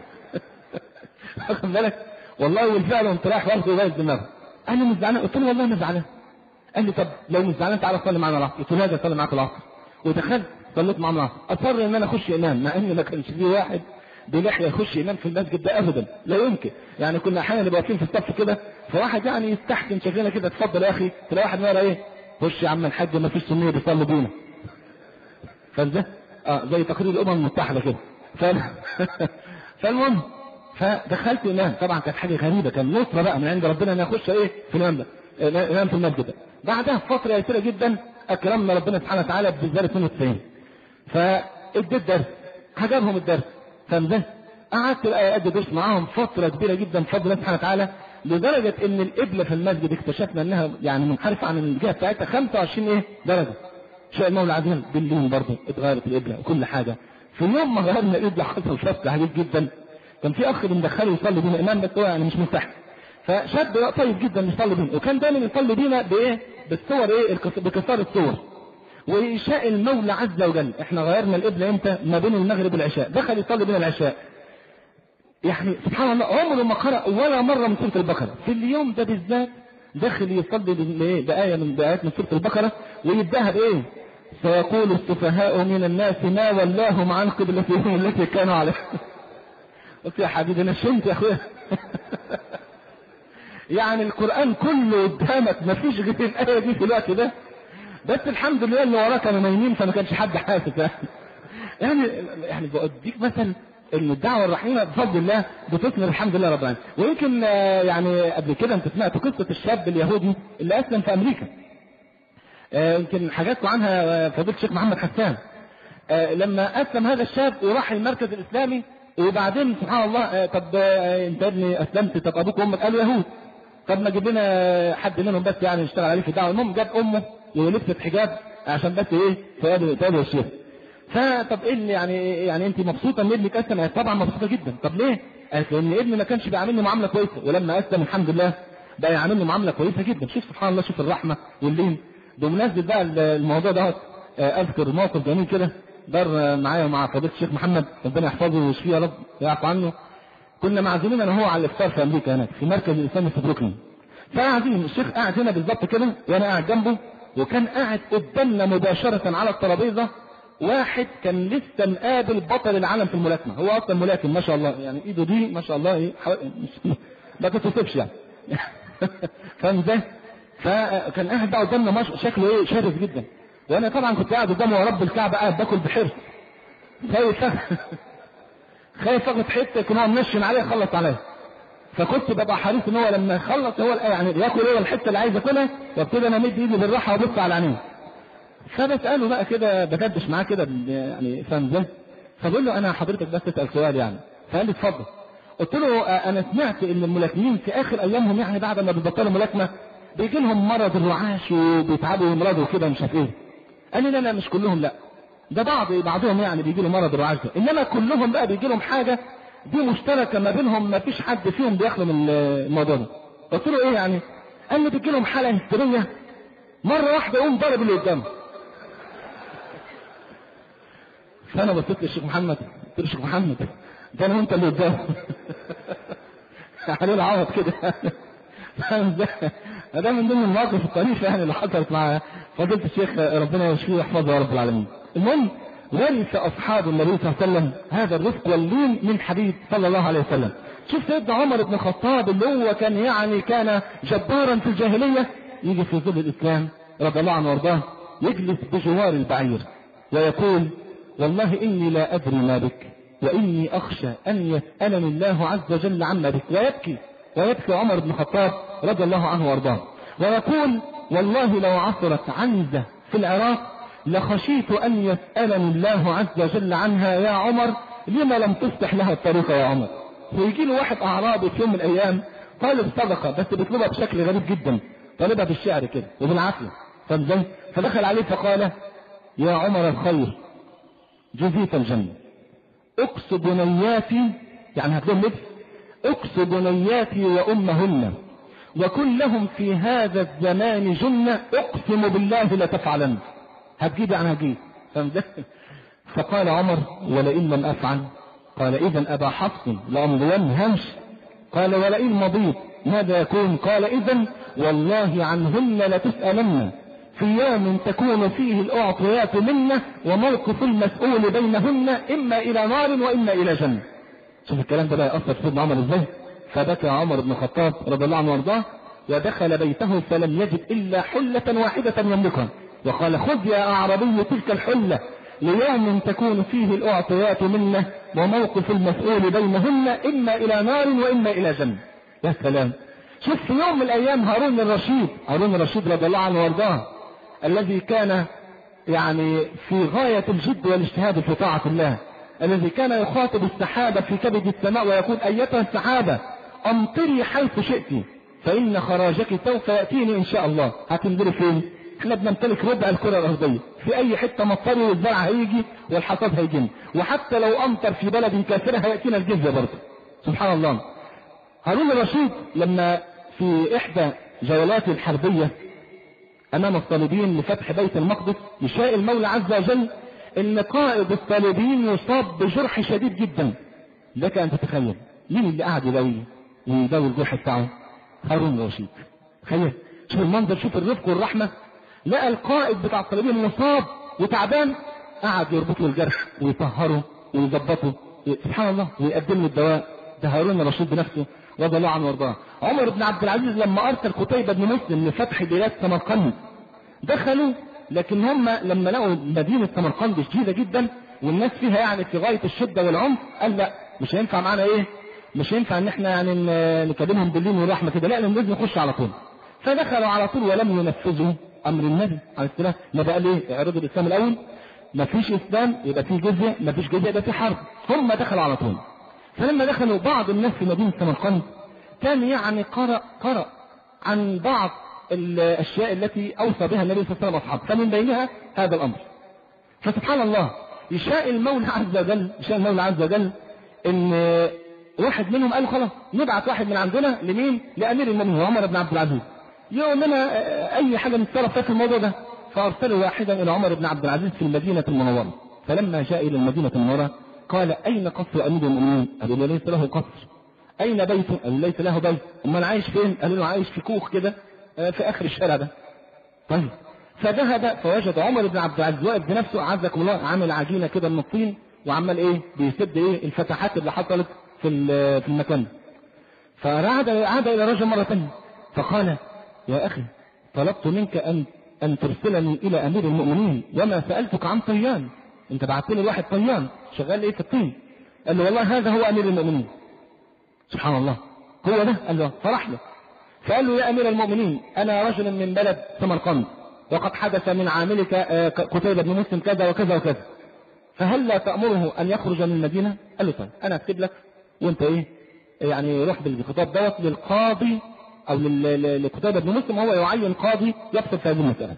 Speaker 2: واخد بالك والله، والفعل قمت رايح واخده لابوس دماغه. قال لي مش زعلان، قلت له والله انا زعلان. قال لي طب لو مش زعلان تعالى صلي معانا العصر. قلت له لا صلي معاك العصر. ودخلت صليت مع الله، اصر ان انا اخش امام مع ان ما كانش في واحد بلحيه يخش امام في المسجد ده ابدا، لا يمكن. يعني كنا احيانا نبقى واقفين في الصف كده، فواحد يعني يستحسن شكلنا كده، اتفضل يا اخي، تلاقي واحد يقول ايه، خش يا عم الحاج ما فيش سنيه بيصلي بينا. فده اه زي تقرير الامم المتحده كده. ف... فالمهم فدخلت امام، طبعا كانت حاجه غريبه، كان نصره بقى من عند ربنا ان اخش ايه في الامام ده، امام في المسجد ده. بعدها فتره يسيره جدا اكرمنا ربنا سبحانه وتعالى بزياده اثنين وتسعين، فاديت درس، عجبهم الدرس، فاهم؟ قعدت ادي درس معاهم فتره كبيره جدا بفضل الله سبحانه وتعالى، لدرجه ان القبله في المسجد اكتشفنا انها يعني منحرفه عن الجهه بتاعتها خمسة وعشرين ايه درجه. شاء المولى عزيز بالليل برضه اتغيرت القبله وكل حاجه. في يوم ما غيرنا القبله حصل فصل عجيب جدا. كان في اخ بندخله يصلي بينا امام، بس هو يعني مش مستحي، فشاب طيب جدا يصلي بينا، وكان دايما يصلي بينا بايه؟ بالصور ايه؟ بكسار الصور. ويشاء المولى عز وجل احنا غيرنا القبله امتى؟ ما بين المغرب والعشاء، دخل يصلي بينا العشاء. يعني سبحان الله عمره ما قرأ ولا مره من سوره البقره. في اليوم ده بالذات دخل يصلي بآية من بآيات من سوره البقره، ويبداها بايه؟ سيقول السفهاء من الناس ما ولاهم عن قبلتهم التي كانوا عليها. قلت يا حبيبي انا شمت يا اخويا. يعني القرآن كله قدامك، ما فيش غير الآية دي في الوقت ده، بس الحمد لله اللي وراك كانوا نايمين فما كانش حد حاسس. يعني يعني بأديك مثلا ان الدعوة الرحيمة بفضل الله بتثمر الحمد لله رب العالمين. ويمكن يعني قبل كده انت سمعت قصة الشاب اليهودي اللي اسلم في امريكا، يمكن حاجاتكم عنها فضيلة الشيخ محمد حسان. لما اسلم هذا الشاب وراح المركز الاسلامي، وبعدين سبحان الله طب انت ابني اسلمت، طب ابوك وامك قالوا يهود، طب ما جيب لنا حد منهم بس يعني نشتغل عليه في الدعوه. المهم جاب امه ولبست حجاب عشان بس ايه تقابل الشيخ. فطب ايه اللي يعني يعني انت مبسوطه ان ابنك اسلم؟ طبعا مبسوطه جدا. طب ليه؟ قالت لان ابني ما كانش بيعاملني معامله كويسه، ولما اسلم الحمد لله بقى يعاملني معامله كويسه جدا. شوف سبحان الله، شوف الرحمه واللين. بمناسبه بقى الموضوع ده اذكر موقف جميل كده دار معايا مع فضيله الشيخ محمد ربنا يحفظه ويشفيه يا رب ويعفو عنه. كنا معزومين انا وهو على الافطار في امريكا هناك في مركز الاسلامي في بروكلين. فقاعدين الشيخ قاعد هنا بالظبط كده وانا قاعد جنبه، وكان قاعد قدامنا مباشره على الترابيزه واحد كان لسه مقابل بطل العالم في الملاكمه. هو اصلا ملاكم ما شاء الله، يعني ايده دي ما شاء الله ايه ما تتصفش يعني. فاهم ازاي؟ فكان قاعد بقى قدامنا شكله ايه شرس جدا، وانا طبعا كنت قاعد قدامه ورب الكعبه قاعد باكل بحرص، خايف خايف اخد حته يكون هو منشن عليه يخلص عليا. فكنت ببقى حريص ان هو لما يخلص هو يعني ياكل هو الحته اللي عايز ياكلها، وابتدي انا امد ايدي بالراحه وابص على عينيه. فبساله بقى كده بدردش معاه كده يعني فاهم ازاي؟ فبقول له انا حضرتك بس اسال سؤال يعني. فقال لي اتفضل. قلت له انا سمعت ان الملاكمين في اخر ايامهم يعني بعد ما بيبطلوا ملاكمه بيجي لهم مرض الرعاش وبيتعبوا ويمرضوا وكده مش عارف ايه. قال لي لا لا مش كلهم، لا ده بعض بعضهم يعني بيجي له مرض الرعاش ده، انما كلهم بقى بيجي لهم حاجه دي مشتركه ما بينهم، ما فيش حد فيهم بيخلو من الموضوع ده. قلت له ايه يعني؟ قال لي بيجي لهم حاله هستيريه مره واحده يقوم ضرب اللي قدامه. فانا بصيت للشيخ محمد قلت له الشيخ محمد ده انا وانت اللي قدامه. عليه العوض كده. فاهم ازاي؟ ده من ضمن المواقف الطريفه يعني اللي حصلت مع فضيله الشيخ ربنا يشفيه ويحفظه يا رب العالمين. المهم ورث اصحاب النبي صلى الله عليه وسلم هذا الرفق واللين من حبيب صلى الله عليه وسلم. شوف سيدنا عمر بن الخطاب اللي هو كان يعني كان جبارا في الجاهليه، يجي في ظل الاسلام رضي الله عنه وارضاه يجلس بجوار البعير ويقول والله اني لا ادري ما بك واني اخشى ان يسالني الله عز وجل عما بك. ويبكي ويبكي عمر بن الخطاب رضي الله عنه وارضاه ويقول والله لو عثرت عنزه في العراق لخشيت ان يسالني الله عز وجل عنها يا عمر لما لم تفتح لها الطريق يا عمر. ويجي له واحد اعرابي في يوم من الايام طالب صدقه بس بيطلبها بشكل غريب جدا، طالبها بالشعر كده وبالعافيه. فازاي؟ فدخل عليه فقال يا عمر الخير جزيت الجنه، اقص بنياتي يعني هتلهم لبس، اقص بنياتي وامهن وكن لهم في هذا الزمان جنه اقسم بالله لتفعلن. هتجيب يعني هتجيب. فقال عمر ولئن لم افعل؟ قال اذا ابا حفص لامضين همش. قال ولئن مضيت ماذا يكون؟ قال اذا والله عنهن لتسالن. في يوم تكون فيه الأعطيات منه وموقف المسؤول بينهن إما إلى نار وإما إلى جنة. شوف الكلام ده بقى يأثر في سيدنا عمر ازاي. فبكى عمر بن الخطاب رضي الله عنه وارضاه ودخل بيته فلم يجد إلا حلة واحدة يملكها وقال خذ يا أعربي تلك الحلة ليوم تكون فيه الأعطيات منه وموقف المسؤول بينهن إما إلى نار وإما إلى جنة. يا سلام. شوف في يوم من الأيام هارون الرشيد هارون الرشيد رضي الله عنه وارضاه الذي كان يعني في غاية الجد والاجتهاد في طاعة الله، الذي كان يخاطب السحابة في كبد السماء ويقول أيتها السحابة أمطري حيث شئت فإن خراجك سوف يأتيني إن شاء الله. هتنزلي فين؟ احنا بنمتلك ربع الكرة الأرضية، في أي حتة مطري والزرع هيجي والحصاد هيجي، وحتى لو أمطر في بلد كافرة هيأتينا الجزية برضه. سبحان الله. هارون الرشيد لما في إحدى جولاته الحربية أمام الصليبيين لفتح بيت المقدس يشاء المولى عز وجل إن قائد الصليبيين يصاب بجرح شديد جدا. لك أن تتخيل مين اللي قاعد يداوي ويداوي الجرح بتاعه؟ هارون الرشيد. تخيل، شوف المنظر، شوف الرفق والرحمة. لقى القائد بتاع الصليبيين مصاب وتعبان، قعد يربط له الجرح ويطهره ويظبطه، سبحان الله، ويقدم له الدواء. ده هارون الرشيد بنفسه رضي الله عنه وارضاه. عمر بن عبد العزيز لما ارسل قتيبة بن مسلم لفتح بلاد سمرقند دخلوا، لكن هم لما لقوا مدينة سمرقند شديدة جدا والناس فيها يعني في غاية الشدة والعنف، قال لا مش هينفع معانا ايه، مش هينفع ان احنا يعني نكلمهم باللين والرحمة كده، لا لازم نخش على طول. فدخلوا على طول ولم ينفذوا امر النبي عليه السلام. ما بقى ليه اعرضوا الاسلام الاول، ما فيش اسلام يبقى فيه جزية، ما فيش جزية يبقى فيه حرب. هم دخلوا على طول. فلما دخلوا بعض الناس في مدينة سمرقند كان يعني قرأ قرأ عن بعض الاشياء التي اوصى بها النبي صلى الله عليه وسلم اصحابه، فمن بينها هذا الامر. فسبحان الله يشاء المولى عز وجل يشاء المولى عز وجل ان واحد منهم قال خلاص نبعث واحد من عندنا لمين؟ لامير المؤمنين عمر بن عبد العزيز يقول لنا اي حاجه نتصرف في الموضوع ده. فارسلوا واحدا الى عمر بن عبد العزيز في المدينه المنوره. فلما جاء الى المدينه المنوره قال اين قصر امير المؤمنين؟ قالوا له ليس له قصر. اين بيته؟ قال ليس له بيت. امال عايش فين؟ قالوا له عايش في كوخ كده في اخر الشارع ده. طيب فذهب فوجد عمر بن عبد العزيز واقف بنفسه عزكم الله عامل عجينه كده من الطين وعمال ايه بيسد ايه الفتحات اللي حصلت في في المكان. فعاد عاد الى رجل مره ثانيه فقال يا اخي طلبت منك ان ان ترسلني الى امير المؤمنين وما سالتك عن طيان، انت بعت لي واحد طيان شغال ايه في الطين. قال له والله هذا هو امير المؤمنين. سبحان الله، هو ده. قال له فرح له فقال له يا امير المؤمنين انا رجل من بلد سمرقند وقد حدث من عاملك قتيبة بن مسلم كذا وكذا وكذا، فهل لا تأمره ان يخرج من المدينة؟ قال له طيب انا اكتب لك وانت ايه يعني روح بالخطاب دوت للقاضي او لقتيبة بن مسلم وهو يعين قاضي يفصل في هذه المسألة.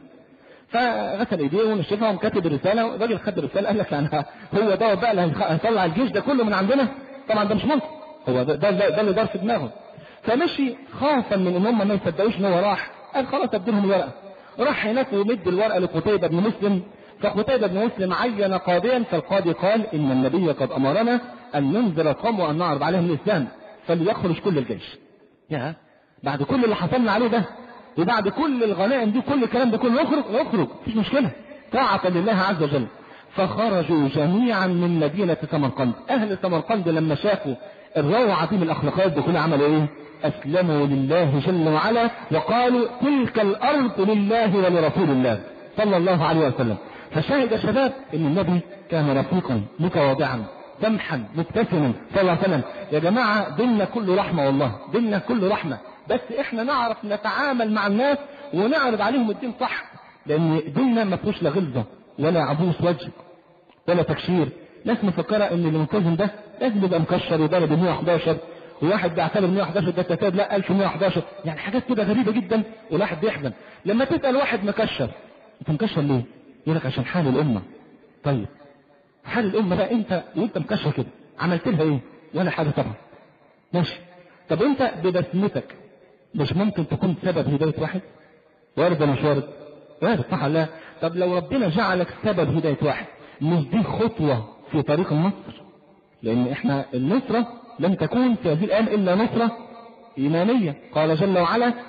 Speaker 2: فغسل ايديه ونشفها وكتب الرسالة. الراجل خد الرسالة قال لك يعني هو دوت بقى اللي هيطلع الجيش ده كله من عندنا؟ طبعا ده مش ممكن، هو ده ده, ده اللي دار في دماغه. فمشي خافا من ان هم ما يصدقوش ان هو راح. قال خلاص اديلهم الورقه. راح هناك ومد الورقه لقتيبة بن مسلم. فقتيبة بن مسلم عين قاضيا، فالقاضي قال ان النبي قد امرنا ان ننذر القوم وان نعرض عليهم الاسلام فليخرج كل الجيش. يا بعد كل اللي حصلنا عليه ده وبعد كل الغنائم دي كل الكلام ده كله يخرج يخرج مفيش مشكله طاعه لله عز وجل. فخرجوا جميعا من مدينه سمرقند. اهل سمرقند لما شافوا الروعة دي من الأخلاقات دي كلها عملوا إيه؟ أسلموا لله جل وعلا وقالوا تلك الأرض لله ولرسول الله صلى الله عليه وسلم. فشاهد الشباب إن النبي كان رفيقا متواضعا سمحا مبتسما صلى الله عليه وسلم. يا جماعة ديننا كله رحمة، والله ديننا كله رحمة، بس إحنا نعرف نتعامل مع الناس ونعرض عليهم الدين صح، لأن ديننا ما فيهوش لا غلظة ولا عبوس وجه ولا تكشير. ناس مفكرة ان اللي ملتزم ده لازم يبقى مكشر وضارب مية وحداشر وواحد بيعتبر مية وحداشر ده تتاب لا ألف ومية وحداشر، يعني حاجات كده غريبة جدا والواحد بيحزن لما تسأل واحد مكشر انت مكشر ليه؟ يقول لك عشان حال الأمة. طيب حال الأمة ده انت وانت مكشر كده عملت لها ايه؟ ولا حاجة طبعا. ماشي، طب انت ببسمتك مش ممكن تكون سبب هداية واحد؟ وارد ولا مش وارد؟ وارد صح ولا لا؟ طب لو ربنا جعلك سبب هداية واحد مش دي خطوة في طريق النصر؟ لأن احنا النصرة لن تكون في هذه الآن إلا نصرة إيمانية. قال جل وعلا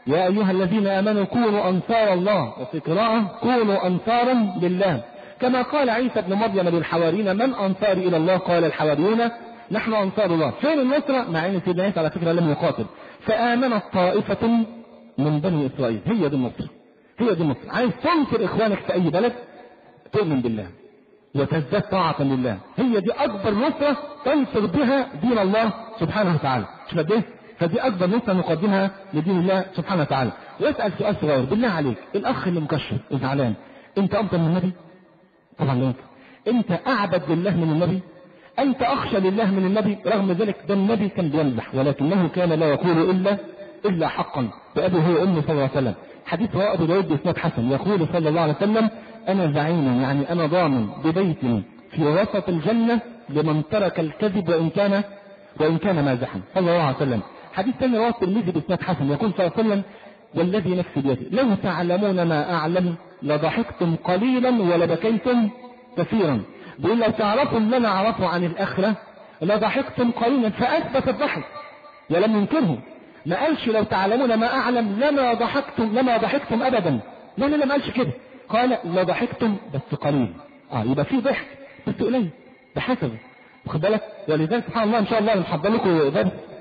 Speaker 2: يا أيها الذين آمنوا كونوا أنصار الله، وفي قراءة كونوا أنصارا لله، كما قال عيسى ابن مريم للحواريين من أنصاري إلى الله؟ قال الحواريون نحن أنصار الله. فين النصرة؟ مع أن سيدنا عيسى على فكرة لم يقاتل. فآمنت طائفة من بني إسرائيل. هي دي النصرة، هي دي النصرة. عايز تنصر إخوانك في أي بلد، تؤمن بالله وتزداد طاعة لله. هي دي أكبر نصرة تنصر بها دين الله سبحانه وتعالى. شوف قد إيه؟ فدي أكبر نصرة نقدمها لدين الله سبحانه وتعالى. واسأل سؤال صغير بالله عليك، الأخ اللي مكشر وزعلان، أنت أفضل من النبي؟ طبعا لا. أنت أعبد لله من النبي؟ أنت أخشى لله من النبي؟ رغم ذلك ده النبي كان بيمزح، ولكنه كان لا يقول إلا إلا حقا بأبي هو أمي صلى الله عليه وسلم. حديث رواه أبو داود بإسناد حسن، يقول صلى الله عليه وسلم أنا زعيم، يعني أنا ضامن ببيت في وسط الجنة لمن ترك الكذب وإن كان وإن كان مازحا، صلى الله عليه وسلم. حديث ثاني رواه الترمذي بإسناد حسن، يقول صلى الله عليه وسلم والذي نفسي بيده لو تعلمون ما أعلم لضحكتم قليلا ولبكيتم كثيرا. بيقول لو تعرفوا اللي أنا أعرفه عن الآخرة لضحكتم قليلا، فأثبت الضحك ولم ينكره. ما قالش لو تعلمون ما أعلم لما ضحكتم لما ضحكتم أبدا، لا لا لا، ما قالش كده، قال لضحكتم بس قليل. اه يبقى في ضحك بس قليل بحسب، واخد بالك؟ ولذلك سبحان الله ان شاء الله نحضر لكم درس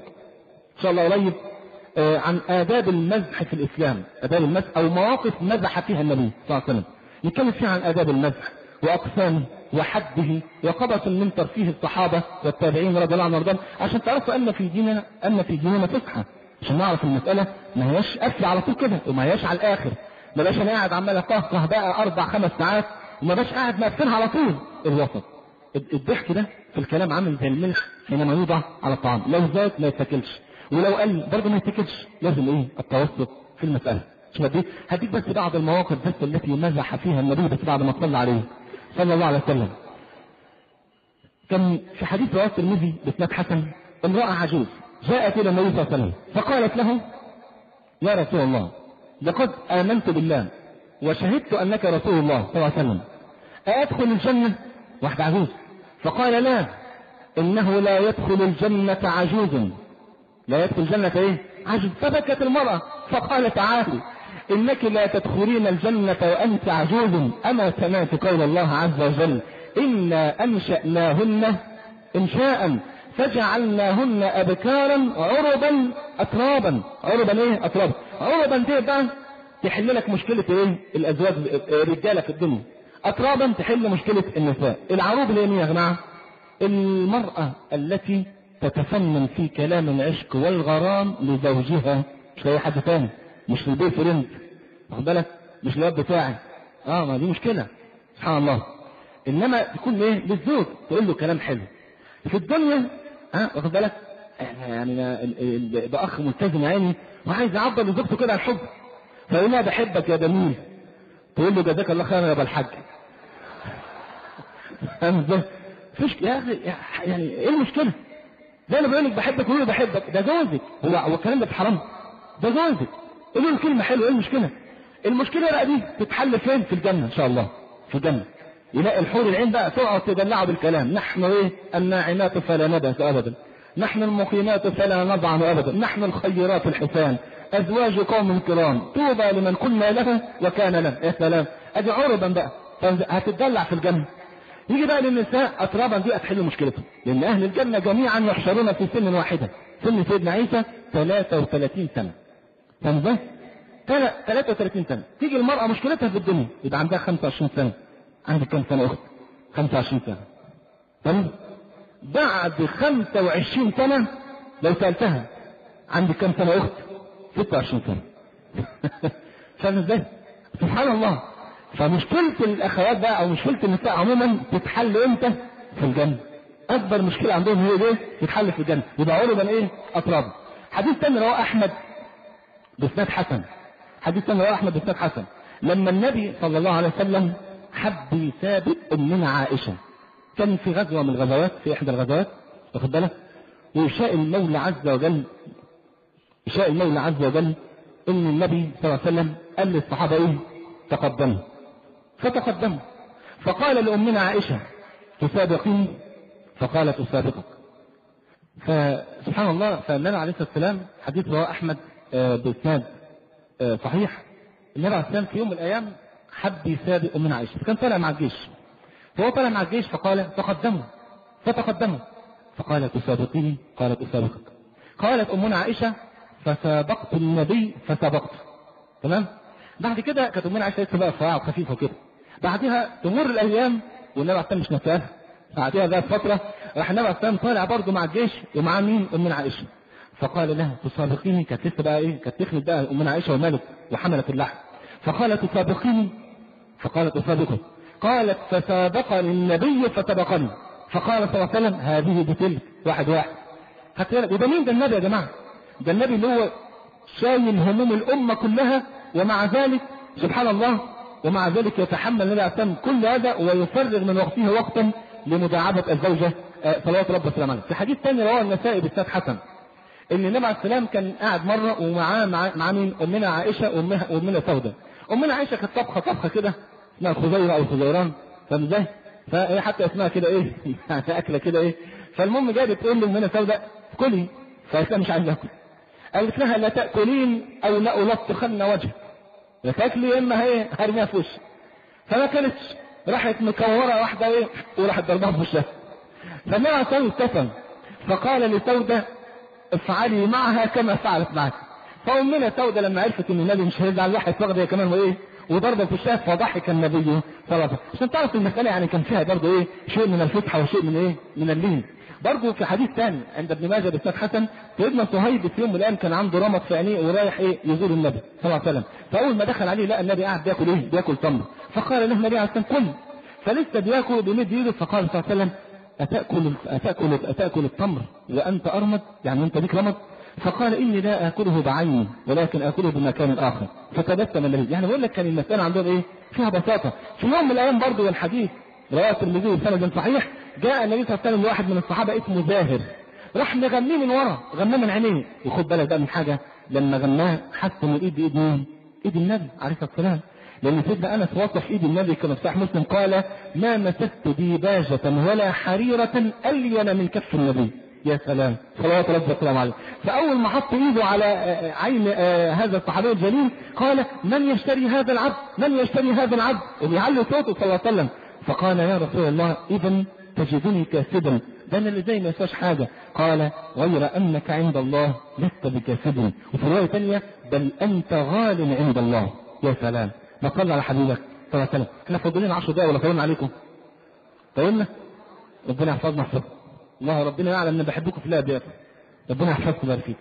Speaker 2: ان شاء الله قريب آه عن آداب المزح في الإسلام، آداب المزح أو مواقف مزح فيها النبي صلى الله عليه وسلم. نتكلم فيها عن آداب المزح وأقسامه وحده وقبس من ترفيه الصحابة والتابعين رضي الله عنهم وارضاهم، عشان تعرفوا أن في ديننا أن في ديننا فسحة، عشان نعرف المسألة ما هياش قافلة على طول كده وما هياش على الآخر. ما بقاش انا قاعد عمال اقهقه بقى اربع خمس ساعات وما بقاش قاعد مقفلها على طول. الوسط، الضحك ده في الكلام عامل زي الملح حينما يوضع على الطعام، لو زاد ما يتاكلش ولو قل برضه ما يتاكلش، لازم ايه؟ التوسط في المسألة. شوف دي هديك بس بعض المواقف بس التي مزح فيها النبي بس بعد ما صلى عليه صلى الله عليه وسلم. كان في حديث رواه الترمذي بإسناد حسن امرأة عجوز جاءت إلى النبي صلى الله عليه وسلم فقالت له يا رسول الله لقد آمنت بالله وشهدت أنك رسول الله صلى الله عليه وسلم، أأدخل الجنة؟ واحد عجوز. فقال لا، إنه لا يدخل الجنة عجوز، لا يدخل الجنة إيه؟ عجوز. فبكت المرأة فقال تعالى إنك لا تدخلين الجنة وأنت عجوز، أما سمعت قول الله عز وجل إنا أنشأناهن إنشاء فجعلناهن أبكارا عربا أترابا. عربا إيه؟ أترابا. عربا دي بقى تحل لك مشكلة إيه؟ الأزواج الرجالة في الدنيا. أترابا تحل مشكلة النساء. العروب اللي هي يا جماعة المرأة التي تتفنن في كلام العشق والغرام لزوجها، مش لأي حد تاني، مش للبي فريند، واخد بالك؟ مش للواد بتاعي. اه ما دي مشكلة سبحان الله. انما تكون ايه؟ للزوج تقول له كلام حلو في الدنيا، ها واخد بالك؟ يعني ده اخ ملتزم عيني وعايز يعبر لزوجته كده عن الحب، فيقول لها بحبك يا جميل، تقول له جزاك الله خيرا يا ابو الحاج. فاهم ازاي؟ فيش يا اخي يعني ايه المشكله؟ زي ما بيقول لك بحبك ويقول له بحبك، ده جوزك. هو هو الكلام ده حرام؟ ده جوزك. قول له كلمه حلوه، ايه المشكله؟ المشكله بقى دي تتحل فين؟ في الجنه ان شاء الله، في الجنه. يلاقي الحور العين بقى تقعد تدلعه بالكلام، نحن ايه؟ الناعمات فلا نبأس ابدا، نحن المقيمات فلا نضعن ابدا، نحن الخيرات الحسان، ازواج قوم كرام، طوبى لمن كنا لها وكان له. يا سلام، ادي عربا بقى هتدلع في الجنه. يجي بقى للنساء اترابا دي هتحل مشكلتهم، لان اهل الجنه جميعا يحشرون في سن واحده، سن سيدنا عيسى ثلاثة وثلاثين سنه. فاهم ازاي؟ ثلاثة وثلاثين سنه. تيجي المراه مشكلتها في الدنيا يبقى عندها خمسة وعشرين سنه. عندك كم سنه اخت؟ خمسة وعشرين سنه. تمام؟ بعد خمسة وعشرين سنه لو سالتها عندك كم سنه اخت؟ ستة وعشرين سنه. فاهم ازاي؟ سبحان الله. فمشكلة الأخوات بقى أو مشكلة النساء عموما تتحل إمتى؟ في الجنة. أكبر مشكلة عندهم هي إيه؟ تتحل في الجنة. يبقى عربا إيه؟ أتراب. حديث ثاني رواه أحمد بإسناد حسن. حديث ثاني رواه أحمد بإسناد حسن. لما النبي صلى الله عليه وسلم حب يسابق أمنا عائشة، كان في غزوة من الغزوات، في إحدى الغزوات، واخد بالك؟ ويشاء المولى عز وجل يشاء المولى عز وجل إن النبي صلى الله عليه وسلم قال للصحابة إيه؟ تقدموا. فتقدموا فقال لأمنا عائشة تسابقين؟ فقالت أسابقك. فسبحان الله، فالنبي عليه الصلاة والسلام حديث رواه أحمد بإسناد صحيح النبي عليه السلام في يوم من الايام حب يسابق امنا عائشه، فكان طالع مع الجيش، فهو طالع مع الجيش فقال تقدموا فتقدموا، فقال تسابقيني؟ قالت اسابقك. قالت امنا عائشه فسابقت النبي فسبقت. تمام. بعد كده كانت امنا عائشه لسه بقى رفيعه وخفيفه كده. بعدها تمر الايام والنبي عليه السلام مش نساها. بعدها بقى فتره راح النبي عليه السلام طالع برضه مع الجيش ومع مين؟ امنا عائشه. فقال لها تسابقيني؟ كانت لسه بقى ايه؟ كانت تخلد بقى امنا عائشه ومالك وحملت اللحم. فقالت تسابقيني؟ فقالت اسابقك. قالت فسابقني النبي فسبقني. فقال صلى الله عليه وسلم هذه بتلك واحد واحد. حتى يبقى مين ده النبي يا جماعه؟ ده النبي اللي هو شايل هموم الامه كلها، ومع ذلك سبحان الله ومع ذلك يتحمل النبي عليه السلام كل هذا ويفرغ من وقته وقتا لمداعبه الزوجه صلوات ربه وسلامه عليه. في حديث ثاني رواه النسائي بإسناد حسن ان النبي عليه السلام كان قاعد مره ومعاه مع, مع مين؟ امنا عائشه وامها وامنا سوده. امنا عائشه كانت طبخه طبخه كده اسمها خزيره او خزيران، فاهم ازاي؟ فهي حتى اسمها كده ايه يعني اكله كده ايه. فالمهم جايه بتقول لامنا سوده كلي، فقالت مش عايزه اكل. قالت لها لا تاكلين او لا الطخن وجهك، لا تاكلي يا اما هي هرميها في وشك. فما كانتش، راحت مكوره واحده ايه وراحت ضربها في وشها. فالنبي عليه السلام ابتسم فقال لسوده افعلي معها كما فعلت معك. فأمنا سودة لما عرفت ان النبي مش هيزعل راحت واخده هي كمان وايه وضربه في الشاف، فضحك النبي صلى الله عليه وسلم. عشان تعرف المساله يعني كان فيها برضه ايه شيء من الفتحه وشيء من ايه من اللين. برضه في حديث ثاني عند ابن ماجه بإسناد حسن سيدنا صهيب في يوم من الايام كان عنده رمض في عينيه ورايح ايه يزور النبي صلى الله عليه وسلم. فاول ما دخل عليه لقى النبي قاعد بياكل ايه بياكل تمر. فقال له النبي عليه السلام كل، فلسه بياكل بيمد ايده. فقال صلى الله عليه وسلم أتأكل, أتأكل, أتأكل التمر وأنت أرمد؟ يعني أنت بيك رمض؟ فقال إني لا آكله بعيني ولكن آكله بمكان آخر. فتبسم النبي. يعني بقول لك كان المسألة عندهم إيه فيها بساطة. في يوم من الأيام برضه والحديث رواه الترمذي بسند صحيح جاء النبي صلى الله عليه وسلم لواحد من الصحابة اسمه زاهر، راح مغنيه من ورا، غناه من عينيه. وخد بالك بقى من حاجة، لما غناه حس من إيد إيد مين؟ إيد النبي عليه الصلاة والسلام. لأن سيدنا أنس وصف إيد النبي كما في صحيح مسلم قال ما مسست ديباجة ولا حريرة ألين من كف النبي. يا سلام صلوات ربي وسلامه عليه. فأول ما حط إيده على عين هذا الصحابي الجليل قال من يشتري هذا العبد؟ من يشتري هذا العبد؟ وبيعلي صوته صلى الله عليه وسلم. فقال يا رسول الله إذن تجدني كاسدا، ده أنا اللي زي ما يسواش حاجة. قال غير أنك عند الله لست بكاسد. وفي رواية ثانية بل أنت غال عند الله. يا سلام ما صلى على حبيبك صلى الله عليه وسلم. احنا فاضلين عشر دقايق ولا طولنا عليكم؟ طولنا؟ ربنا يحفظنا يحفظكم. الله ربنا يعلم ان بحبكم في الله بيات. ربنا يحفظكم ويبارك فيكم.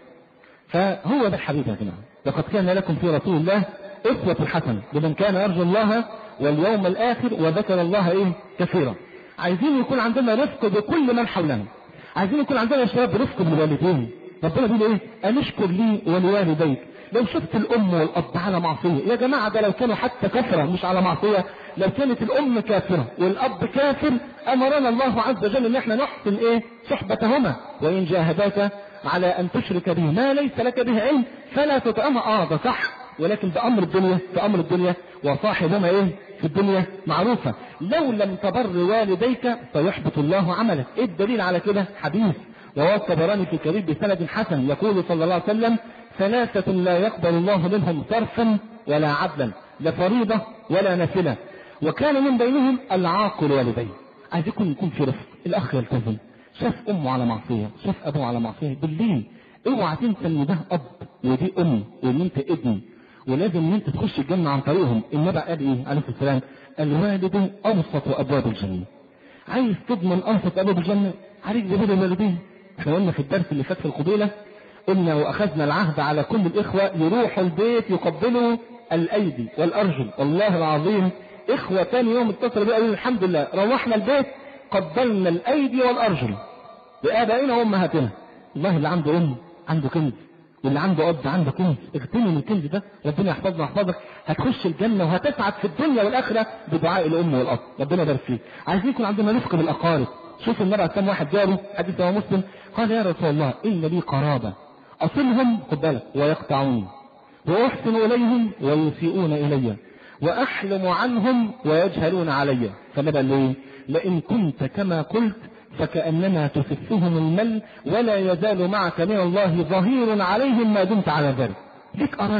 Speaker 2: فهو ده الحبيب يا جماعه. لقد كان لكم في رسول الله اسوة حسنة لمن كان يرجو الله واليوم الاخر وذكر الله ايه كثيرا. عايزين يكون عندنا رفق بكل من حولنا. عايزين يكون عندنا يا شباب رفق بالوالدين. ربنا بيقول ايه؟ ان اشكر لي ولوالديك. لو شفت الام والاب على معصيه يا جماعه، ده لو كانوا حتى كفره مش على معصيه، لو كانت الام كافره والاب كافر امرنا الله عز وجل ان احنا نحسن ايه صحبتهما. وان جاهداك على ان تشرك به ما ليس لك به علم فلا تطعمها. اه ده صح، ولكن بامر الدنيا بامر الدنيا وصاحبهما ايه في الدنيا معروفه. لو لم تبر والديك فيحبط الله عملك. ايه الدليل على كده؟ حديث رواه الطبراني في الكبير بسند حسن يقول صلى الله عليه وسلم ثلاثة لا يقبل الله منهم صرفا ولا عدلا، لا فريضة ولا نافلة، وكان من بينهم العاقل والديه. عايز يكون يكون في رفق. الأخ يلتزم، شاف أمه على معصية، شاف أبوه على معصية، بالليل اوعى تنسى إن ده أب ودي أم وإن أنت ابن، ولازم إن أنت تخش الجنة عن طريقهم. النبي قال إيه عليه السلام؟ الوالد أوسط أبواب الجنة. عايز تضمن أوسط أبواب الجنة؟ عليك ببر الوالدين. احنا قلنا في الدرس اللي فات في القبيلة قلنا واخذنا العهد على كل الاخوة يروحوا البيت يقبلوا الايدي والارجل. والله العظيم اخوة تاني يوم اتصلوا بي قالوا الحمد لله روحنا البيت قبلنا الايدي والارجل بابائنا وامهاتنا. والله اللي عنده ام عنده كنز، واللي عنده اب عنده كنز. اغتنم من الكنز ده، ربنا يحفظنا ويحفظك. هتخش الجنة وهتسعد في الدنيا والاخرة بدعاء الام والاب. ربنا يبارك فيك. عايزين يكون عندنا رفق بالاقارب. شوف النبي عليه واحد جاره حديث رواه مسلم قال يا رسول الله ان لي قرابة أصلهم خد بالك ويقطعون، وأحسن إليهم ويسيئون إلي، وأحلم عنهم ويجهلون علي. فنبأ ليه؟ لئن كنت كما قلت فكأنما تسفهم المل ولا يزال معك من الله ظهير عليهم ما دمت على ذلك. ليك قرايب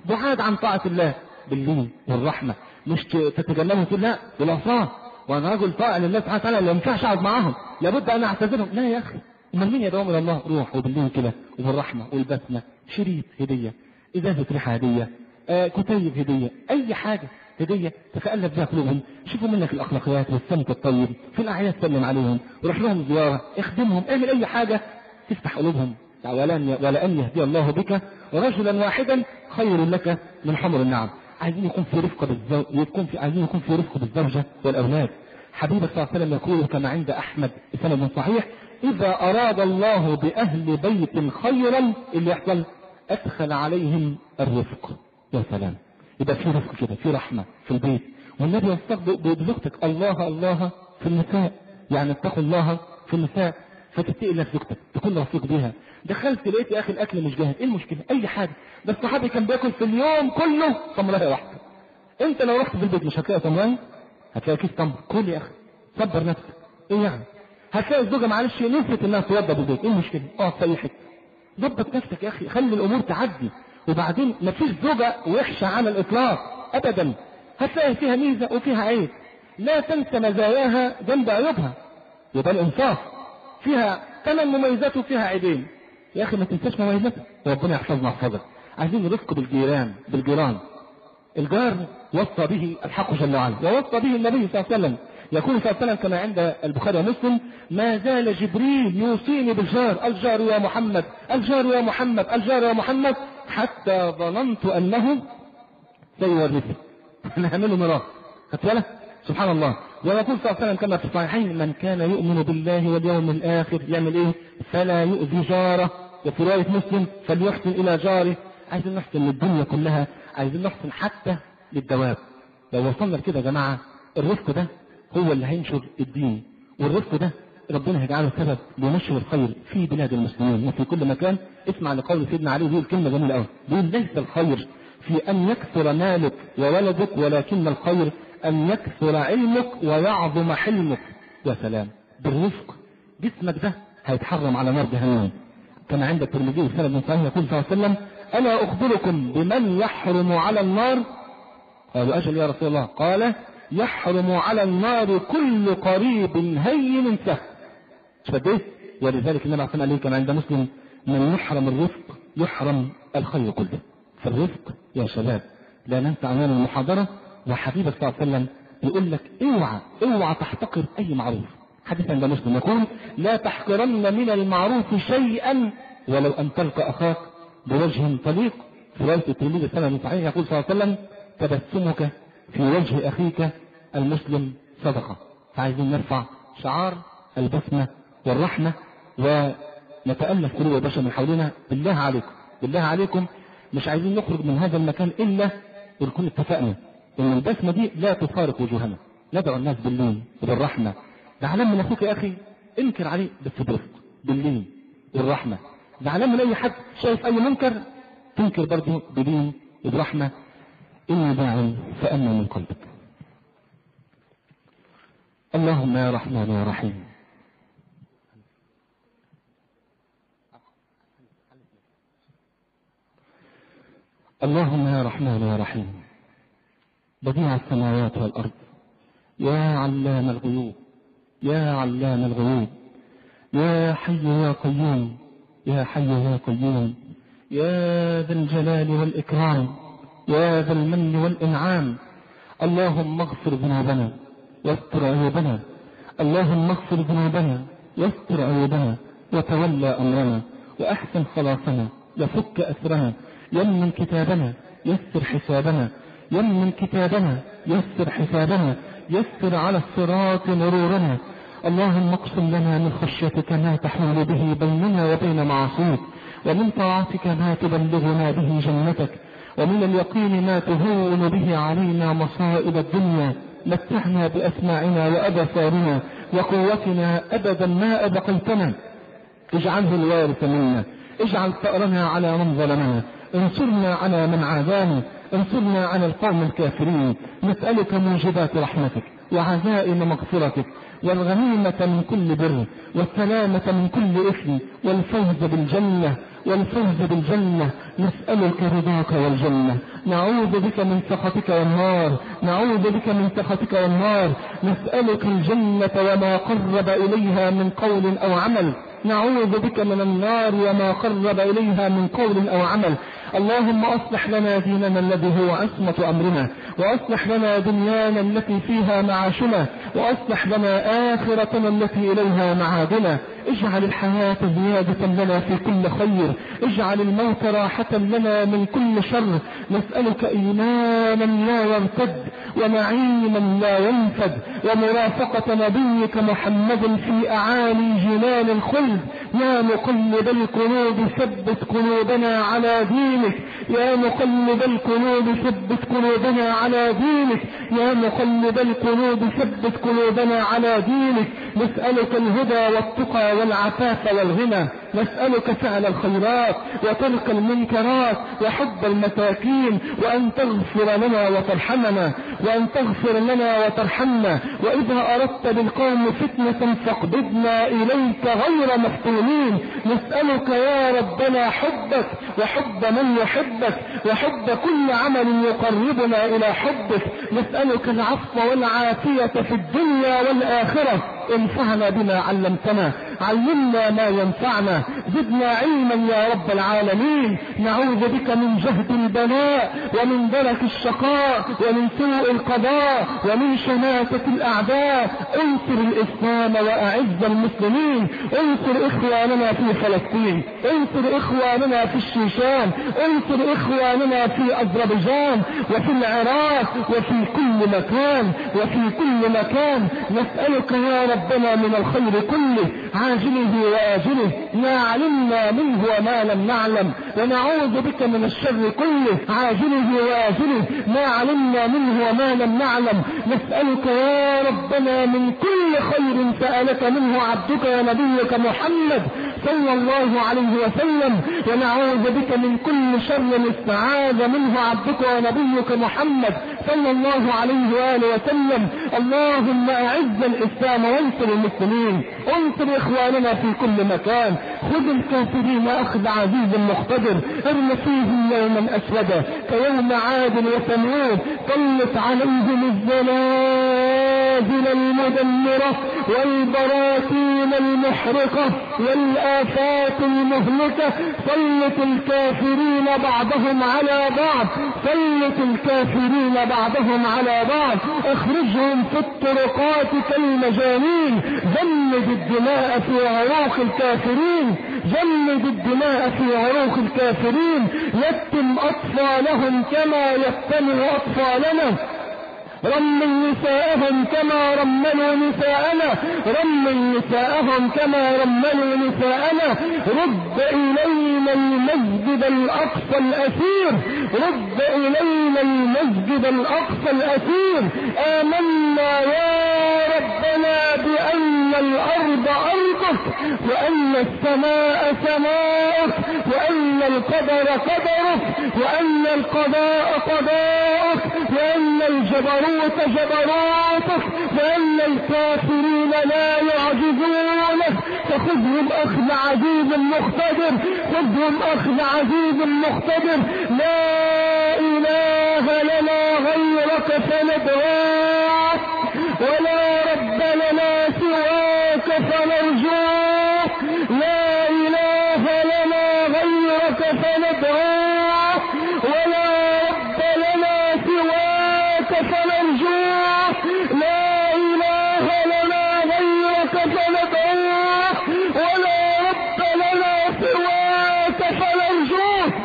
Speaker 2: بعاد عن طاعة الله باللين والرحمة، مش تتجنبهم تقول لا والعصاه وانا رجل طائع لله سبحانه وتعالى لا ينفعش اقعد معاهم لابد ان اعتذرهم. لا يا اخي، امال مين يدعوهم الى الله؟ روح وباللين كده وبالرحمة والبسمة، شريط هدية، ازازة ريحة هدية، آه كتيب هدية، اي حاجة هدية تتألف بها قلوبهم، شوفوا منك الاخلاقيات والسمت الطيب، في الاعياد سلم عليهم وروح لهم زيارة، اخدمهم، اعمل اي حاجة تفتح قلوبهم. ولأن يهدي الله بك ورجلا واحدا خير لك من حمر النعم. عايزين يكون في رفقة بالزوج، يكون في عايزين يكون في رفقة بالزوجة والأولاد. حبيبك صلى الله عليه وسلم يقول كما عند أحمد بسند صحيح: إذا أراد الله بأهل بيت خيرا اللي يحصل أدخل عليهم الرفق. يا سلام، يبقى في رفق كده، في رحمة في البيت. والنبي يوصف بزوجتك الله الله في النساء، يعني اتقوا الله في النساء فتتقي الله في زوجتك، تكون رفيق بيها. دخلت لقيت يا اخي الاكل مش جاهز، ايه المشكله؟ اي حاجه، بس صحابي كان بياكل في اليوم كله تمرايه واحده. انت لو رحت في البيت مش هتلاقي تمرايه، هتلاقي كيس تمر. كل يا اخي، صبر نفسك. ايه يعني؟ هتلاقي الزوجه معلش نسيت انها توضى بالبيت، ايه المشكله؟ اقعد في اي حته. ظبط نفسك يا اخي، خلي الامور تعدي. وبعدين مفيش زوجه وحشه على الاطلاق ابدا، هتلاقي فيها ميزه وفيها عيب. لا تنسى مزاياها جنب عيوبها، يبقى الانصاف. فيها ثمان مميزات وفيها عيبين، يا اخي ما تنساش مميزاتها، وربنا يحفظنا ويحفظك. عايزين رفق بالجيران بالجيران. الجار وصى به الحق جل وعلا ووصى به النبي صلى الله عليه وسلم. يقول صلى الله عليه وسلم كما عند البخاري ومسلم: ما زال جبريل يوصيني بالجار، الجار يا محمد، الجار يا محمد، الجار يا محمد، حتى ظننت انه سيورثه. نعمله ميراث. خدت بالك؟ سبحان الله. ويقول صلى الله عليه وسلم كما في الصحيحين: من كان يؤمن بالله واليوم الآخر يعمل ايه؟ فلا يؤذي جاره. وفي رواية مسلم: فليحسن إلى جاره. عايزين نحسن للدنيا كلها، عايزين نحسن حتى للدواب. لو وصلنا لكده يا جماعة، الرفق ده هو اللي هينشر الدين، والرفق ده ربنا هيجعله سبب لنشر الخير في بلاد المسلمين وفي كل مكان. اسمع لقول سيدنا علي، بيقول كلمة جميلة قوي، بيقول: ليس الخير في أن يكثر مالك وولدك، ولكن الخير أن يكثر علمك ويعظم حلمك. يا سلام، بالرفق جسمك ده هيتحرم على نار جهنم. كما عند الترمذي وسند من صحيح يقول صلى الله عليه وسلم: ألا أخبركم بمن يحرم على النار؟ قالوا: أجل يا رسول الله. قال: يحرم على النار كل قريب هين سهل. شفت؟ ولذلك النبي عليه عليه كما عند مسلم: من يحرم الرفق يحرم الخير كله. فالرفق يا شباب لا ننسى عنوان المحاضرة. وحبيبك صلى الله عليه وسلم يقول لك: اوعى اوعى تحتقر اي معروف. حديث عند مسلم يقول: لا تحقرن من المعروف شيئا ولو ان تلقى اخاك بوجه طليق. في رواية الترمذي سنة صحيح يقول صلى الله عليه وسلم: تبسمك في وجه اخيك المسلم صدقة. فعايزين نرفع شعار البسمة والرحمة ونتألف قلوب البشر من حولنا. بالله عليكم بالله عليكم مش عايزين نخرج من هذا المكان الا ونكون اتفقنا ان البسمة دي لا تفارق وجوهنا. ندعو الناس باللين وبالرحمة. زعلان من اخوك يا اخي انكر عليه بس برفق باللين والرحمة. زعلان من اي حد شايف اي منكر تنكر برضه باللين وبرحمة. اني داعي فأمن من قلبك. اللهم يا رحمن يا رحيم. اللهم يا رحمن يا رحيم، بديع السماوات والأرض، يا علام الغيوب، يا علام الغيوب، يا حي يا قيوم، يا حي يا قيوم، يا ذا الجلال والإكرام، يا ذا المن والإنعام. اللهم اغفر ذنوبنا واستر عيوبنا، اللهم اغفر ذنوبنا واستر عيوبنا وتولى أمرنا وأحسن خلاصنا وفك أسرنا. يمن كتابنا يسر حسابنا، يمن كتابنا يسر حسابنا، يسر على الصراط مرورنا. اللهم اقسم لنا من خشيتك ما تحول به بيننا وبين معصيك، ومن طاعتك ما تبلغنا به جنتك، ومن اليقين ما تهون به علينا مصائب الدنيا. متعنا بأسماعنا وأبصارنا وقوتنا أبدا ما أبقيتنا. اجعله الوارث منا، اجعل ثأرنا على من ظلمنا، انصرنا على من عادانا، انصرنا على القوم الكافرين. نسألك موجبات رحمتك وعزائم مغفرتك والغنيمة من كل بر والسلامة من كل إثم والفوز بالجنة والفوز بالجنة. نسألك رضاك والجنة، نعوذ بك من سخطك والنار، نعوذ بك من سخطك والنار. نسألك الجنة وما قرب إليها من قول أو عمل، نعوذ بك من النار وما قرب إليها من قول أو عمل. اللهم أصلح لنا ديننا الذي هو عصمة أمرنا، وأصلح لنا دنيانا التي فيها معاشنا، وأصلح لنا آخرتنا التي إليها معادنا. اجعل الحياة زيادة لنا في كل خير، اجعل الموت راحة لنا من كل شر. نسألك إيمانا لا يرتد، ونعيما لا ينفد، ومرافقة نبيك محمد في أعالي جنان الخلد. يا مقلب القلوب ثبت قلوبنا على دينك، يا مقلب القلوب ثبت قلوبنا على دينك، يا مقلب القلوب ثبت قلوبنا على دينك. نسألك الهدى والتقى والعفاف والغنى، نسألك فعل الخيرات وترك المنكرات وحب المساكين، وأن تغفر لنا وترحمنا، وأن تغفر لنا وترحمنا. وإذا أردت بالقوم فتنة فاقبضنا إليك غير مفتونين. نسألك يا ربنا حبك وحب من يحبك وحب كل عمل يقربنا إلى حبك. نسألك العفو والعافية في الدنيا والآخرة. انفعنا بما علمتنا، علمنا ما ينفعنا، زدنا علما يا رب العالمين. نعوذ بك من جهد البلاء ومن درك الشقاء ومن سوء القضاء ومن شماتة الأعداء. انصر الإسلام وأعز المسلمين، انصر إخواننا في فلسطين، انصر إخواننا في الشيشان، انصر إخواننا في أذربيجان وفي العراق وفي كل مكان وفي كل مكان. نسألك يا ربنا من الخير كله عاجله وآجله ما علمنا منه وما لم نعلم، ونعوذ بك من الشر كله عاجله وآجله ما علمنا منه وما لم نعلم. نسألك يا ربنا من كل خير سألك منه عبدك ونبيك محمد صلى الله عليه وسلم، ونعوذ بك من كل شر استعاذ منه عبدك ونبيك محمد صلى الله عليه وآله وسلم. اللهم أعز الإسلام وانصر المسلمين، انصر إخواننا في كل مكان. خذ الكافرين أخذ عزيز مقتدر، ارم فيهم يوما أسودا كيوم عاد وثمود. سلط عليهم الزلازل المدمرة والبراكين المحرقة والآفات المهلكة. سلط الكافرين بعضهم على بعض، سلط الكافرين بعضهم على بعض. اخرجهم في الطرقات كالمجانين. جمد الدماء في عروق الكافرين، جمد الدماء في عروق الكافرين. يتم أطفالهم كما يتم أطفالنا. رمل نساءهم كما رملوا نساءنا، رمل نساءهم كما رملوا نساءنا. رد إلينا المسجد الأقصى الأسير، رد إلينا المسجد الأقصى الأسير. آمنا يا ربنا بأن الأرض أرضك، وأن السماء سماءك، وأن القدر قدرك، وأن القضاء قضاءك، وأن الجبروت جبروتك، وأن الكافرين لا يعجزونك. فخذهم أخذ عزيز مقتدر، خذهم أخذ عزيز مقتدر. لا إله لنا غيرك فندعوك، ولا رب لنا سواك فنرجوك. لا إله لنا غيرك فندعوك، ولا رب لنا سواك فنرجوك. لا إله لنا غيرك فندعوك، ولا رب لنا سواك فنرجوك.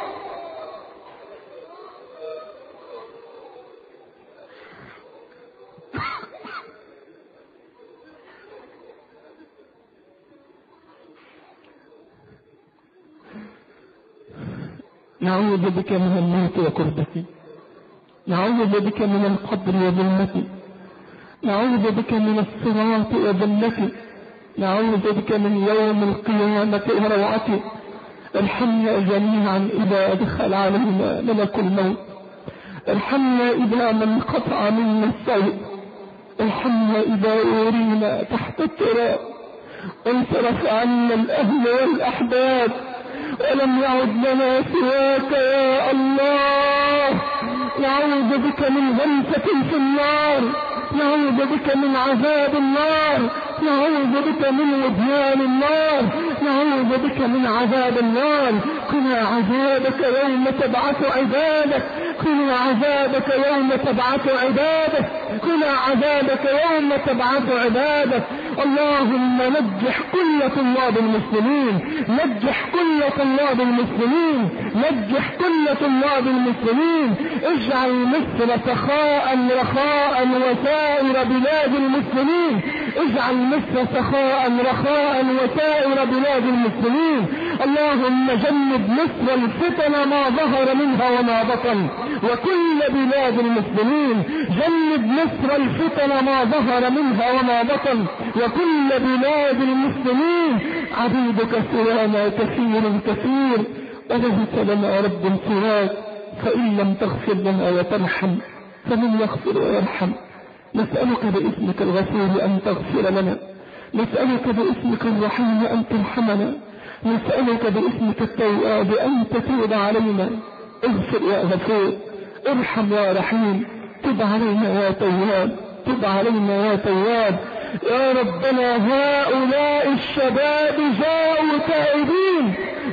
Speaker 2: نعوذ بك من الموت وكربته، نعوذ بك من القبر وظلمته، نعوذ بك من الصراط وذلته، نعوذ بك من يوم القيامة وروعته. ارحمنا جميعا إذا أدخل علينا ملك الموت، ارحمنا إذا من قطع منا الصوت، ارحمنا إذا أورينا تحت التراب، انصرف عنا الأهل والأحباب، ولم يعد لنا سواك يا الله. نعوذ بك من غمسة في النار، نعوذ بك من عذاب النار، نعوذ بك من وديان النار، نعوذ بك من عذاب النار. قنا عذابك يوم تبعث عبادك، قنا عذابك يوم تبعث عبادك، قنا عذابك يوم تبعث عبادك. اللهم نجح كل طلاب المسلمين، نجح كل طلاب المسلمين، نجح كل طلاب المسلمين. اجعل مصر سخاء رخاء وسائر بلاد المسلمين، اجعل مصر سخاء رخاء وسائر بلاد المسلمين. اللهم جنب مصر الفتن ما ظهر منها وما بطن، وكل بلاد المسلمين. جنب مصر الفتن ما ظهر منها وما بطن، وكل بلاد المسلمين. عبيدك سوانا كثير كثير، وليس لنا رب سواك، فإن لم تغفر لنا وترحم فمن يغفر ويرحم. نسألك باسمك الغفور أن تغفر لنا، نسألك باسمك الرحيم أن ترحمنا، نسألك باسمك التواب أن تتوب علينا. اغفر يا غفور، ارحم يا رحيم، تب علينا يا تواب، تب علينا يا تواب. يا ربنا هؤلاء الشباب جاءوا تائبين،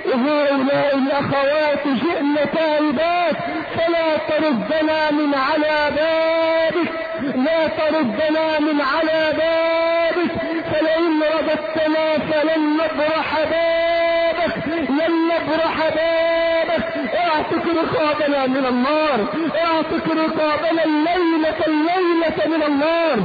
Speaker 2: وهؤلاء الأخوات جئن تائبات، فلا تردنا من على بابك، لا تردنا من على بابك، فلئن رددتنا فلن نبرح بابك، لن نبرح بابك. اعتق رقابنا من النار، اعتق رقابنا الليلة الليلة من النار.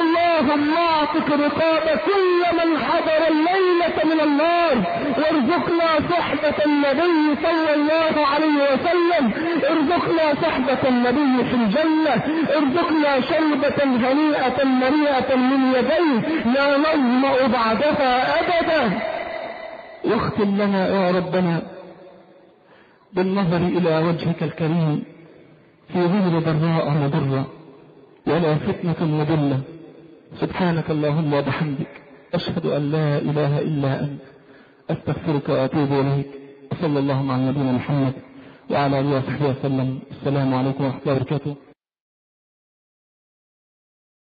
Speaker 2: اللهم اعتق رقاب كل من حضر الليلة من النار، وارزقنا صحبة النبي صلى الله عليه وسلم، ارزقنا صحبة النبي في الجنة، ارزقنا شربة هنيئة مريئة من يديه لا نظمأ بعدها أبدا. واختم لنا يا ربنا بالنظر إلى وجهك الكريم في غير ضراء مضرة ولا فتنة مضلة. سبحانك اللهم وبحمدك، أشهد أن لا إله إلا أنت، أستغفرك وأتوب إليك. وصلى الله على نبينا محمد وعلى آله وصحبه وسلم. السلام عليكم ورحمة الله وبركاته.